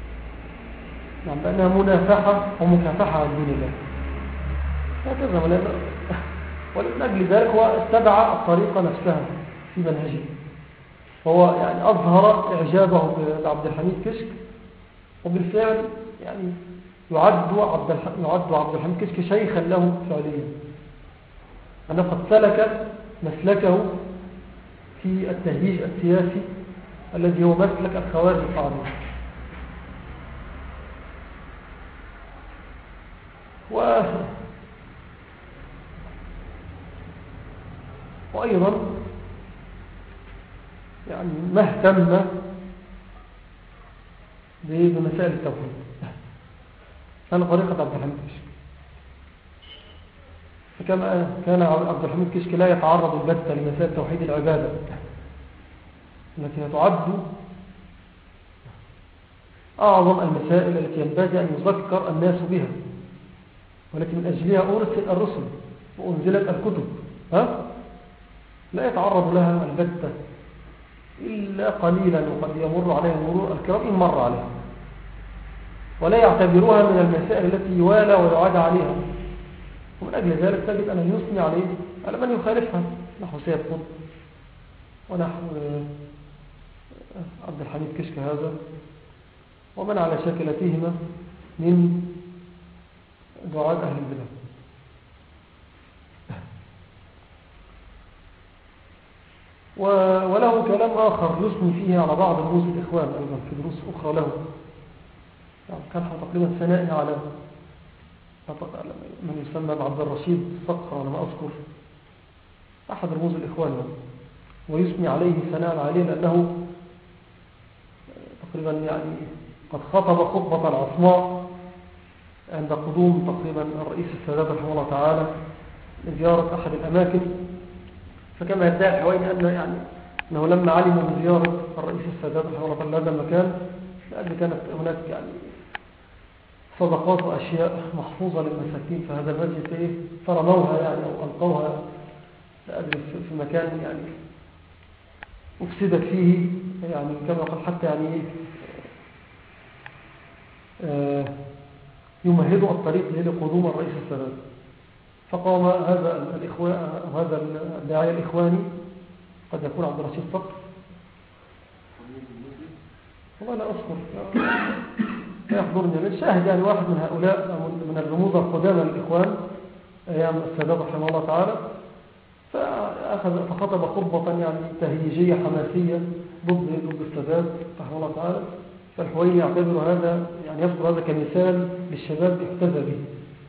بأنها منافحة ومكافحة عن دين الله هكذا. ولمن أجل ذلك هو اتبع الطريقة نفسها في منهجه، فهو يعني أظهر إعجابه بعبد الحميد كشك، وبالفعل يعني يعد عبد الحميد كشك شيخا له فعليا، أنه قد سلك مسلكه في التهييج السياسي الذي هو مسلك الخوارج القعدية. وأيضا يعني ما اهتم بمسائل التوحيد. كان طريقة عبد الحميد كشك، فكما كان عبد الحميد كشك لا يتعرض البتة لمسائل توحيد العبادة التي تعد أعظم المسائل التي ينبغي أن يذكر الناس بها، والتي من أجلها أرسل الرسل وأنزلت الكتب، لا يتعرض لها البتة إلا قليلا، وقد يمر عليها مرور الكرام إن مر عليها، ولا يعتبروها من المسائل التي يوالى ويعاد عليها. ومن أجل ذلك تجد أن يثني على من يخالفها، نحو سيد قطب ونحو عبد الحميد كشك هذا، ومن على شاكلتهما من دعاة أهل البلاد. وله كلام آخر يثني فيه على بعض رموز الإخوان أيضا في دروس أخرى له، يعني كان تقريبا ثنائه على من يسمى بعبد الرشيد الصقر على ما أذكر، أحد رموز الإخوان له، ويثني عليه ثناء عليه لأنه تقريبا يعني قد خطب خطبة العصماء عند قدوم تقريبا الرئيس السادات رحمه الله تعالى لزيارة أحد الأماكن. فكما يدعي الحويني أنه لما علموا بزيارة الرئيس السادات رحمه الله تعالى هذا المكان، لأن كانت هناك يعني صدقات وأشياء محفوظة للمساكين في هذا المسجد، فرموها يعني أو ألقوها في مكان يعني أفسدت فيه، يعني كما قال حتى يعني يمهدوا الطريق لقدوم الرئيس السادات. فقام هذا الداعية الإخواني، قد يكون عبد الرشيد صقر، والله لا أذكر لا يحضرني من شاهد، يعني واحد من هؤلاء من الرموز القدامى للإخوان أيام السادات رحمه الله تعالى، فخطب خطبة يعني تهييجية حماسية ضد السادات رحمه الله تعالى، فالحويني يعتبر هذا، يعني يذكر هذا كمثال للشباب احتذى به،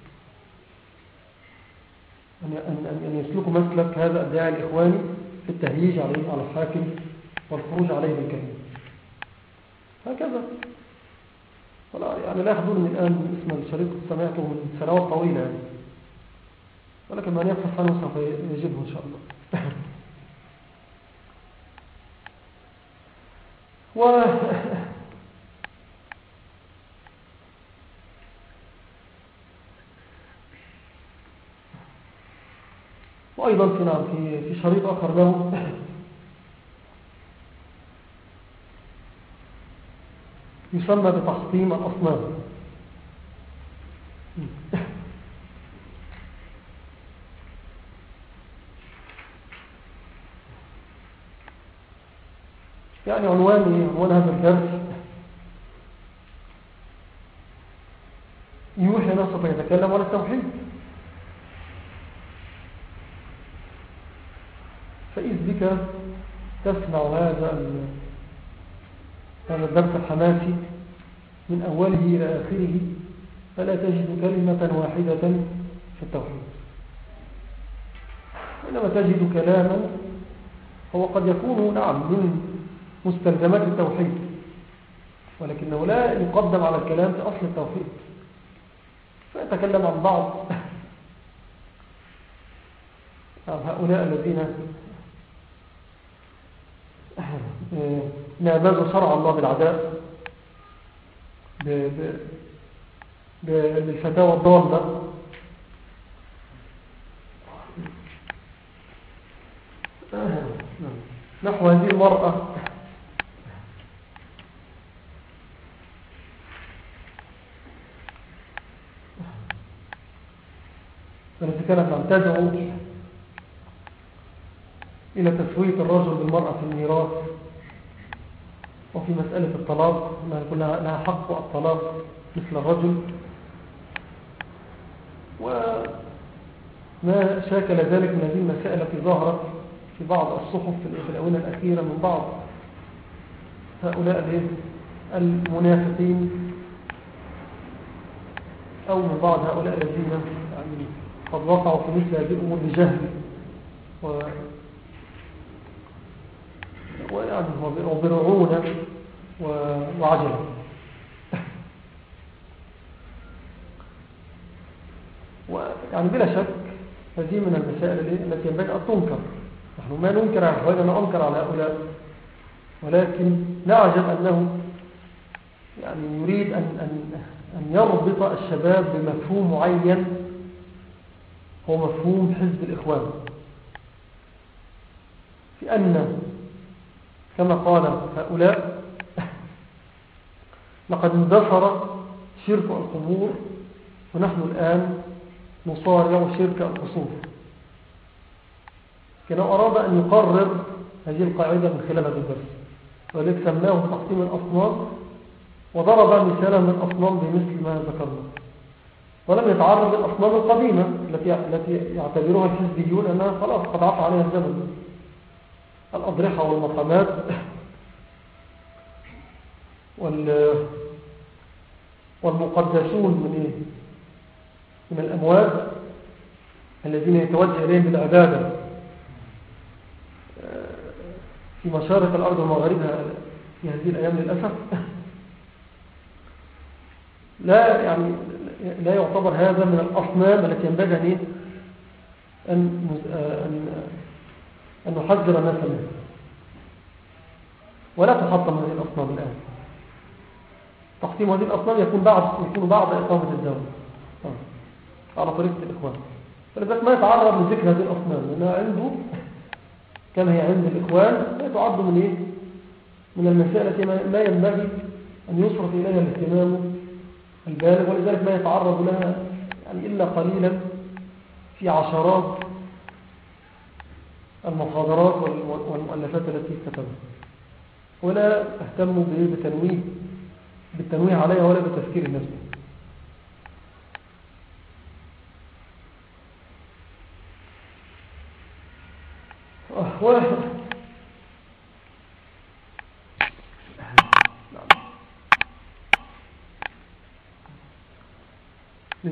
أن يسلكوا مسلك هذا الداعي الإخواني في التهييج على الحاكم والخروج عليه بالكلمة هكذا. يعني لا يحضرني الآن اسم الشريط، سمعته من سنوات طويلة يعني، ولكن من يبحث عنه سوف يجده إن شاء الله. وأيضا في شريط آخر له يسمى بتحطيم الأصنام. يعني عنوان هذا الدرس يوحي نفسه يتكلم عن التوحيد، فإذ بك تسمع هذا الدرس الحماسي من أوله إلى آخره فلا تجد كلمة واحدة في التوحيد، وإنما تجد كلاما هو قد يكون نعم من مستلزمات التوحيد، ولكنه لا يقدم على الكلام في أصل التوحيد، فيتكلم عن بعض هؤلاء الذين نابذوا شرع الله بالعداء بالفتاوى الضالة، نحو هذه المرأة التي كانت عم تدعو إلى تسوية الرجل بالمرأة في الميراث، وفي مسألة الطلاق ما يكون لها حق الطلاق مثل الرجل، وما شاكل ذلك من هذه المسائل التي ظهرت في بعض الصحف في الآونة الأخيرة من بعض هؤلاء المنافقين، أو من بعض هؤلاء الذين يعني قد وقعوا في مثل هذه الأمور بجهل ويعني وبرعونة وعجلة. ويعني بلا شك هذه من المسائل التي ينبغي أن تنكر. نحن ما ننكر على هؤلاء، أنا أنكر على هؤلاء، ولكن نعجب أنه يعني يريد أن يربط الشباب بمفهوم معين هو مفهوم حزب الإخوان، في أن كما قال هؤلاء لقد اندثر شرك القبور ونحن الآن نصارع شرك القصور. كان أراد أن يقرر هذه القاعدة من خلال هذا الدرس، ولذلك سماه تحطيم الأصنام، وضرب مثالا من الأصنام بمثل ما ذكرنا، ولم يتعرض للأصنام القديمة التي يعتبرها الحزبيون أنها خلاص قد عفى عليها الزمن، الأضرحة والمقامات والمقدسون من الأموات الذين يتوجه إليهم بالعبادة في مشارق الأرض ومغاربها في هذه الأيام للأسف، لا يعتبر هذا من الأصنام التي ينبغي أن نحذر الناس منها، ولا تحطم هذه الأصنام الآن. تحطيم هذه الأصنام يكون بعد إقامة الدولة على طريقة الإخوان، فلذلك ما يتعرض من ذكر هذه الأصنام، لأنها عنده كما هي عند الإخوان لا تعد من المسائل التي ما ينبغي أن يصرف إليها الاهتمام البالغ، ولذلك ما يتعرض لها يعني إلا قليلا في عشرات المحاضرات والمؤلفات التي كتبها، ولا اهتموا بالتنويه عليها ولا بتفكير الناس.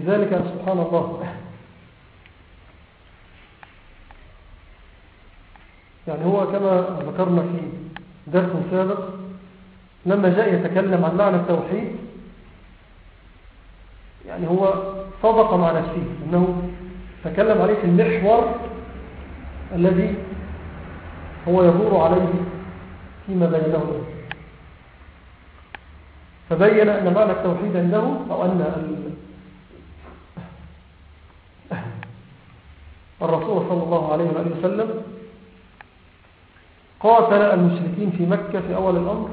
ولذلك سبحان الله يعني هو كما ذكرنا في درس سابق لما جاء يتكلم عن معنى التوحيد يعني هو صدق مع نفسه أنه تكلم عليه في المحور الذي هو يدور عليه فيما بينه، فبين أن معنى التوحيد عنده أو أن الرسول صلى الله عليه وآله وسلم قاتل المشركين في مكة في أول الأمر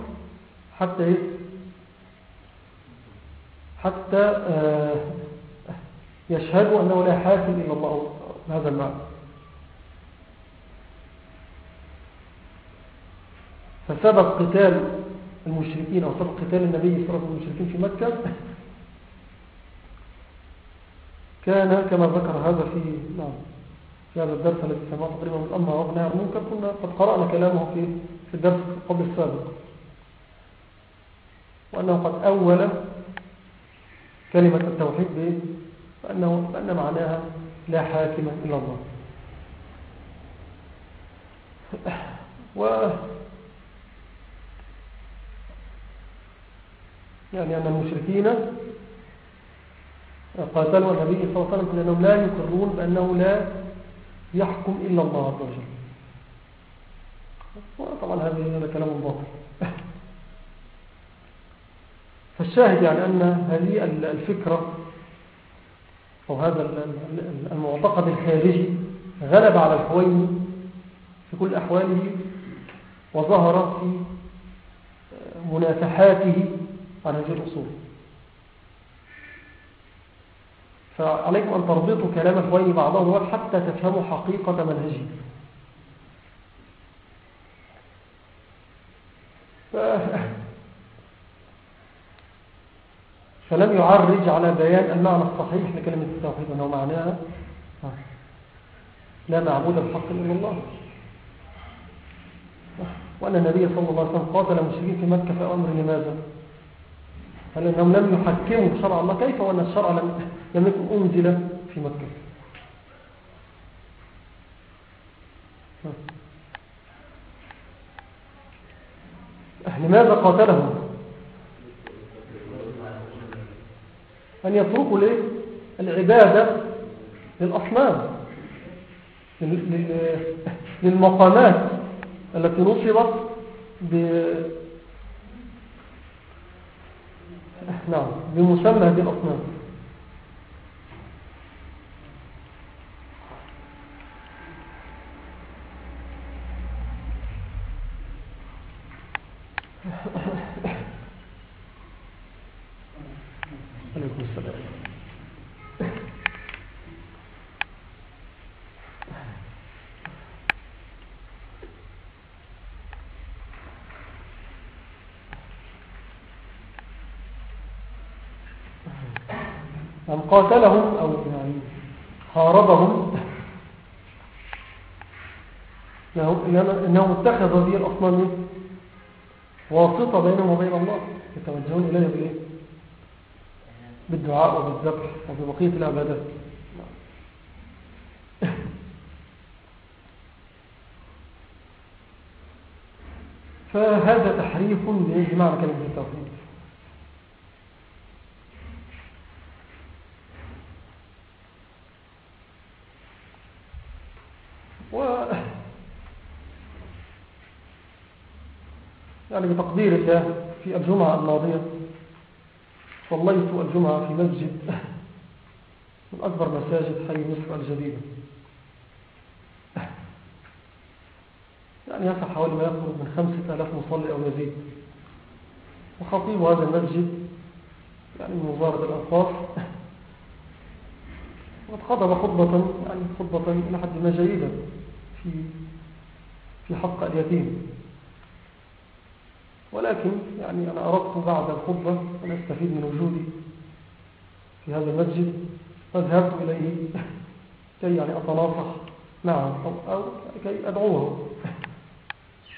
حتى يشهدوا أنه لا حاكم إلا الله بهذا المعنى. فسبب قتال المشركين أو سبب قتال النبي صلى الله عليه وسلم المشركين في مكة كان كما ذكر هذا في هذا الدرس الذي سمعه تقريبا من الأمر والنهي عن المنكر. كنا قد قرأنا كلامه في الدرس قبل السابق، وأنه قد أول كلمة التوحيد بأن معناها لا حاكم إلا الله. يعني أن المشركين قاتلوا النبي صلى الله عليه وسلم لأنهم لا يقرون بأنه لا يحكم إلا الله عز وجل. وطبعا هذا كلام باطل. فالشاهد يعني أن هذه الفكرة أو هذا المعتقد الخارجي غلب على الحويني في كل أحواله، وظهر في منافحاته عن هذه الأصول. فعليكم أن تربطوا كلام الحويني بعضه الوقت حتى تفهموا حقيقة منهجه. فلم يعرج على بيان المعنى الصحيح لكلمة التوحيد، وأنه معناها لا معبود بحق إلا الله، وأن النبي صلى الله عليه وسلم قاتل المشركين في مكة في أمر لماذا؟ هل أنهم لم يحكموا شرع الله؟ كيف وأن الشرع لم يكن أنزل في مكة؟ لماذا قاتلهم؟ أن يتركوا العبادة للأصنام، للمقامات التي نصبت بمسمى هذه الأصنام. عليكم السلام. من قاتلهم أو يعني حاربهم إنهم اتخذوا هذه الأصنام واسطة بينهم وبين الله، يتوجهون إليها بإيه؟ بالدعاء وبالذبح وببقية العبادات. فهذا تحريف لمعنى كلمة التوحيد. يعني بتقدير الله في الجمعة الماضية صليت الجمعة في مسجد من أكبر مساجد حي مصر الجديدة، يعني يسع حوالي ما يقرب من 5000 مصلي أو يزيد. وخطيب هذا المسجد يعني من وزارة الأوقاف، وقد خطب خطبة إلى حد ما جيدة في حق اليتيم. ولكن يعني أنا أردت بعد الخطبة أن أستفيد من وجودي في هذا المسجد، فذهبت إليه كي يعني أتناصح معه أو كي أدعوه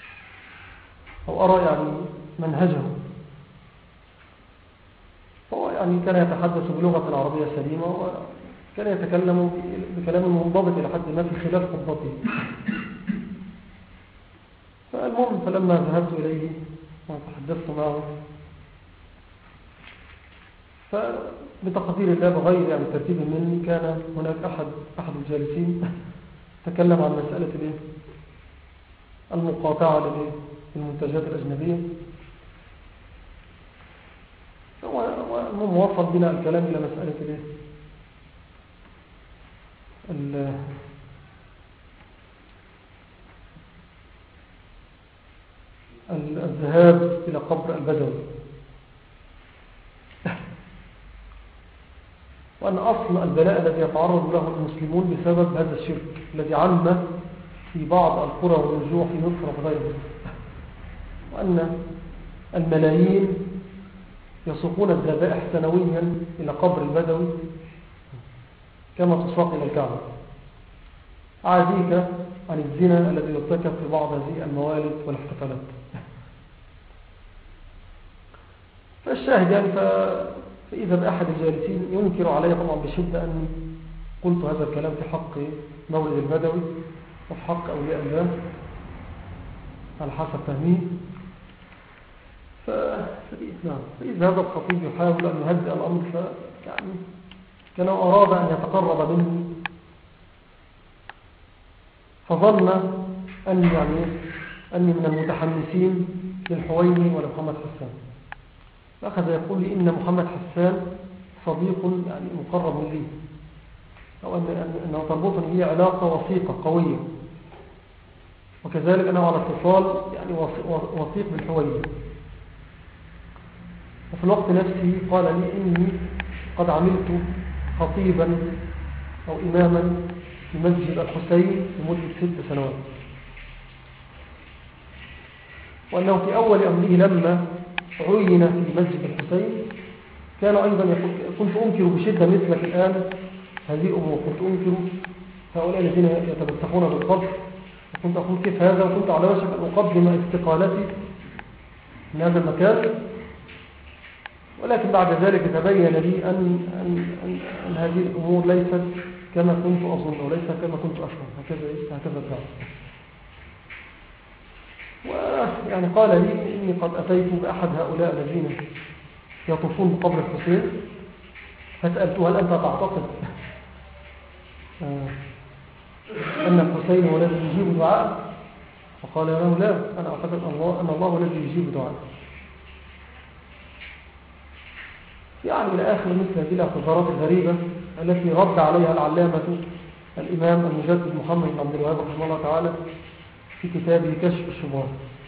أو أرى يعني منهجه. هو يعني كان يتحدث بلغة العربية سليمة، وكان يتكلم بكلام منضبط إلى حد ما في خلال خطبته. فالمهم فلما ذهبت إليه وتحدثت معه، فبتقدير الله بغير يعني ترتيب مني، كان هناك أحد الجالسين تكلم عن مسألة المقاطعة للمنتجات الأجنبية. والمهم وصل بنا الكلام إلى مسألة الذهاب إلى قبر البدوي، وأن أصل البلاء الذي يتعرض له المسلمون بسبب هذا الشرك الذي عم في بعض القرى والرجوع في مصر وغيرها، وأن الملايين يسوقون الذبائح سنويا إلى قبر البدوي كما تساق إلى الكعبة، عاديك عن الزنا الذي يرتكب في بعض هذه الموالد والاحتفالات. فالشاهد يعني فإذا بأحد الجالسين ينكر علي طبعا بشدة أني قلت هذا الكلام في حق مولد البدوي وفي حق أولياء الله على حسب فهمه. فإذا هذا الخطيب يحاول أن يهدئ الأمر، فيعني كان أراد أن يتقرب مني، فظن أني من المتحمسين للحويني ولمحمد حسان، فأخذ يقول لي إن محمد حسان صديق يعني مقرب لي، أو أنه تربطني به علاقة وثيقة قوية، وكذلك أنه على اتصال يعني وثيق بالحويني. وفي الوقت نفسه قال لي إني قد عملت خطيبا أو إماما في مسجد الحسين لمدة 6 سنوات، وأنه في أول أمره لما عين في مسجد الحسين كان أيضا يقول كنت أنكر بشدة مثلك الآن هذه الأمور، كنت أنكر هؤلاء الذين يتبتحون بالقبر، وكنت أقول كيف هذا، وكنت على وشك أن أقدم استقالتي من هذا المكان، ولكن بعد ذلك تبين لي أن هذه الأمور ليست كما كنت أظن وليس كما كنت أفهم، هكذا فعل. ويعني قال لي إني قد أتيت بأحد هؤلاء الذين يطوفون بقبر الحسين، فسألته هل أنت تعتقد أن الحسين هو الذي يجيب دعاء؟ فقال له لا، أنا أعتقد أن الله هو الذي يجيب دعاء. يعني إلى آخر مثل هذه الاعتذارات الغريبة التي رد عليها العلامة الإمام المجدد محمد بن عبد الوهاب رحمه الله تعالى في كتابه كشف الشبهات.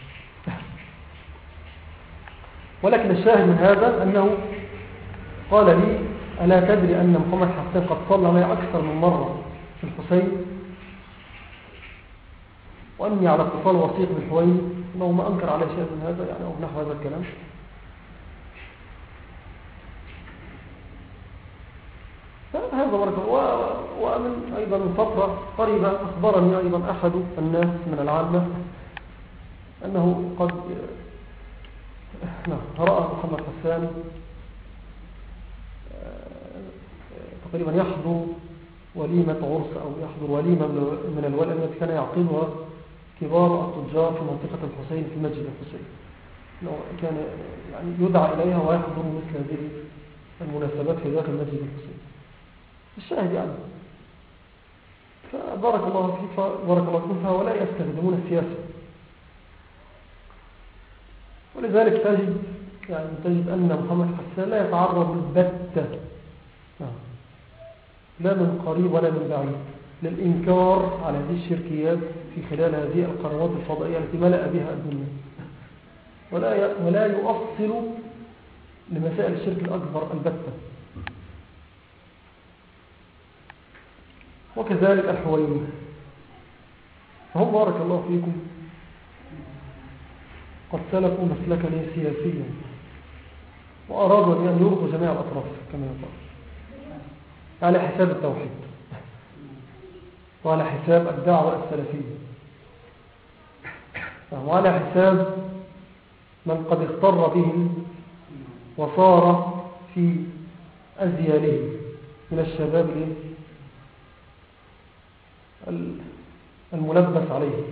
ولكن الشاهد من هذا أنه قال لي ألا تدري أن محمد حسان قد صلى معي أكثر من مرة في الحسين، وأني على اتصال وثيق بالحويني، أنه ما أنكر عليه شيء من هذا يعني أو نحو هذا الكلام. هذا بركة. ومن أيضا من فترة قريبة أخبرني أيضا أحد الناس من العامة أنه قد رأى محمد حسان تقريبا يحضر وليمة عرس أو يحضر وليمة من الوليمة التي كان يعقدها كبار التجار في منطقة الحسين في مسجد الحسين، كان يعني يدعى إليها ويحضر مثل هذه المناسبات في داخل مسجد الحسين. الشاهد يعني فبارك الله فيك، بارك الله فيك، هؤلاء يستخدمون السياسة، ولذلك تجد أن محمد حسان لا يتعرض البتة لا من قريب ولا من بعيد للإنكار على هذه الشركيات في خلال هذه القنوات الفضائية التي ملأ بها الدنيا، ولا يؤصل لمسائل الشرك الأكبر البتة. وكذلك الحويني، فهم بارك الله فيكم قد سلكوا مسلكا سياسيا وأرادوا أن يرضوا جميع الأطراف كما يقال على حساب التوحيد وعلى حساب الدعوة السلفية وعلى حساب من قد اغتر بهم وصار في أزياله من الشباب الملبس عليه.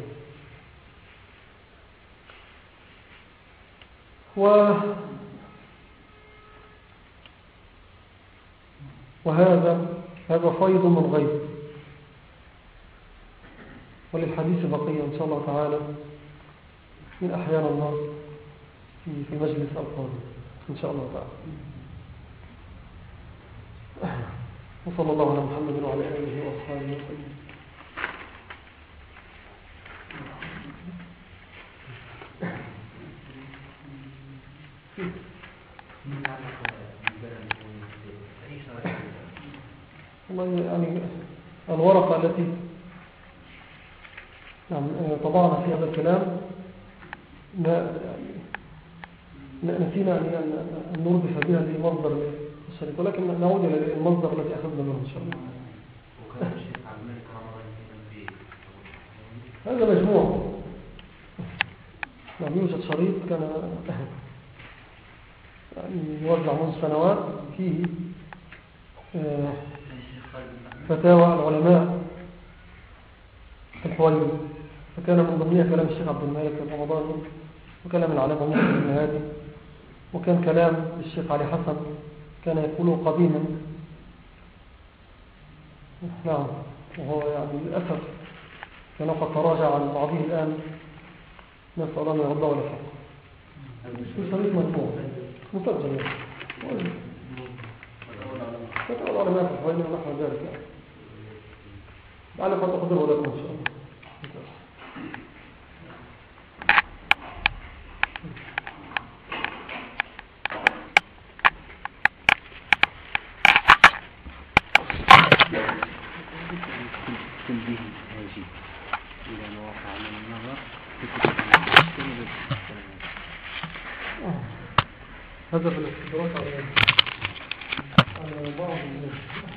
وهذا فيض من غيب، وللحديث بقية إن شاء الله تعالى من أحيان الله في المجلس القادم إن شاء الله تعالى. وصلى الله على محمد وعلى آله وأصحابه وسلم. والله يعني الورقة التي طبعنا في هذا الكلام نسينا أن نردف بها لمصدر الشريط، ولكن نعود إلى المصدر الذي أخذنا منه إن شاء الله. وكان الشيخ عبد الملك رمضان في هذا مجموع يوجد شريط كان يوزع منذ سنوات فيه فتاوى العلماء في الحوالي، فكان من ضمنها كلام الشيخ عبد الملك رمضان، وكلام العلامة مصر بن هادي، وكان كلام الشيخ علي حسن كان يقوله قديما. نعم، وهو يعني للأسف كان قد تراجع عن بعضه الآن، نسأل الله أن يرضى ولا حق. في شريط مجموع مسجل فتاوى العلماء في الحوالي ونحو ذلك يعني. لعل قد أقدره لكم إن شاء الله. تنبيه هاجي إلى مواقع من النظر هذا في الاختبارات على بعض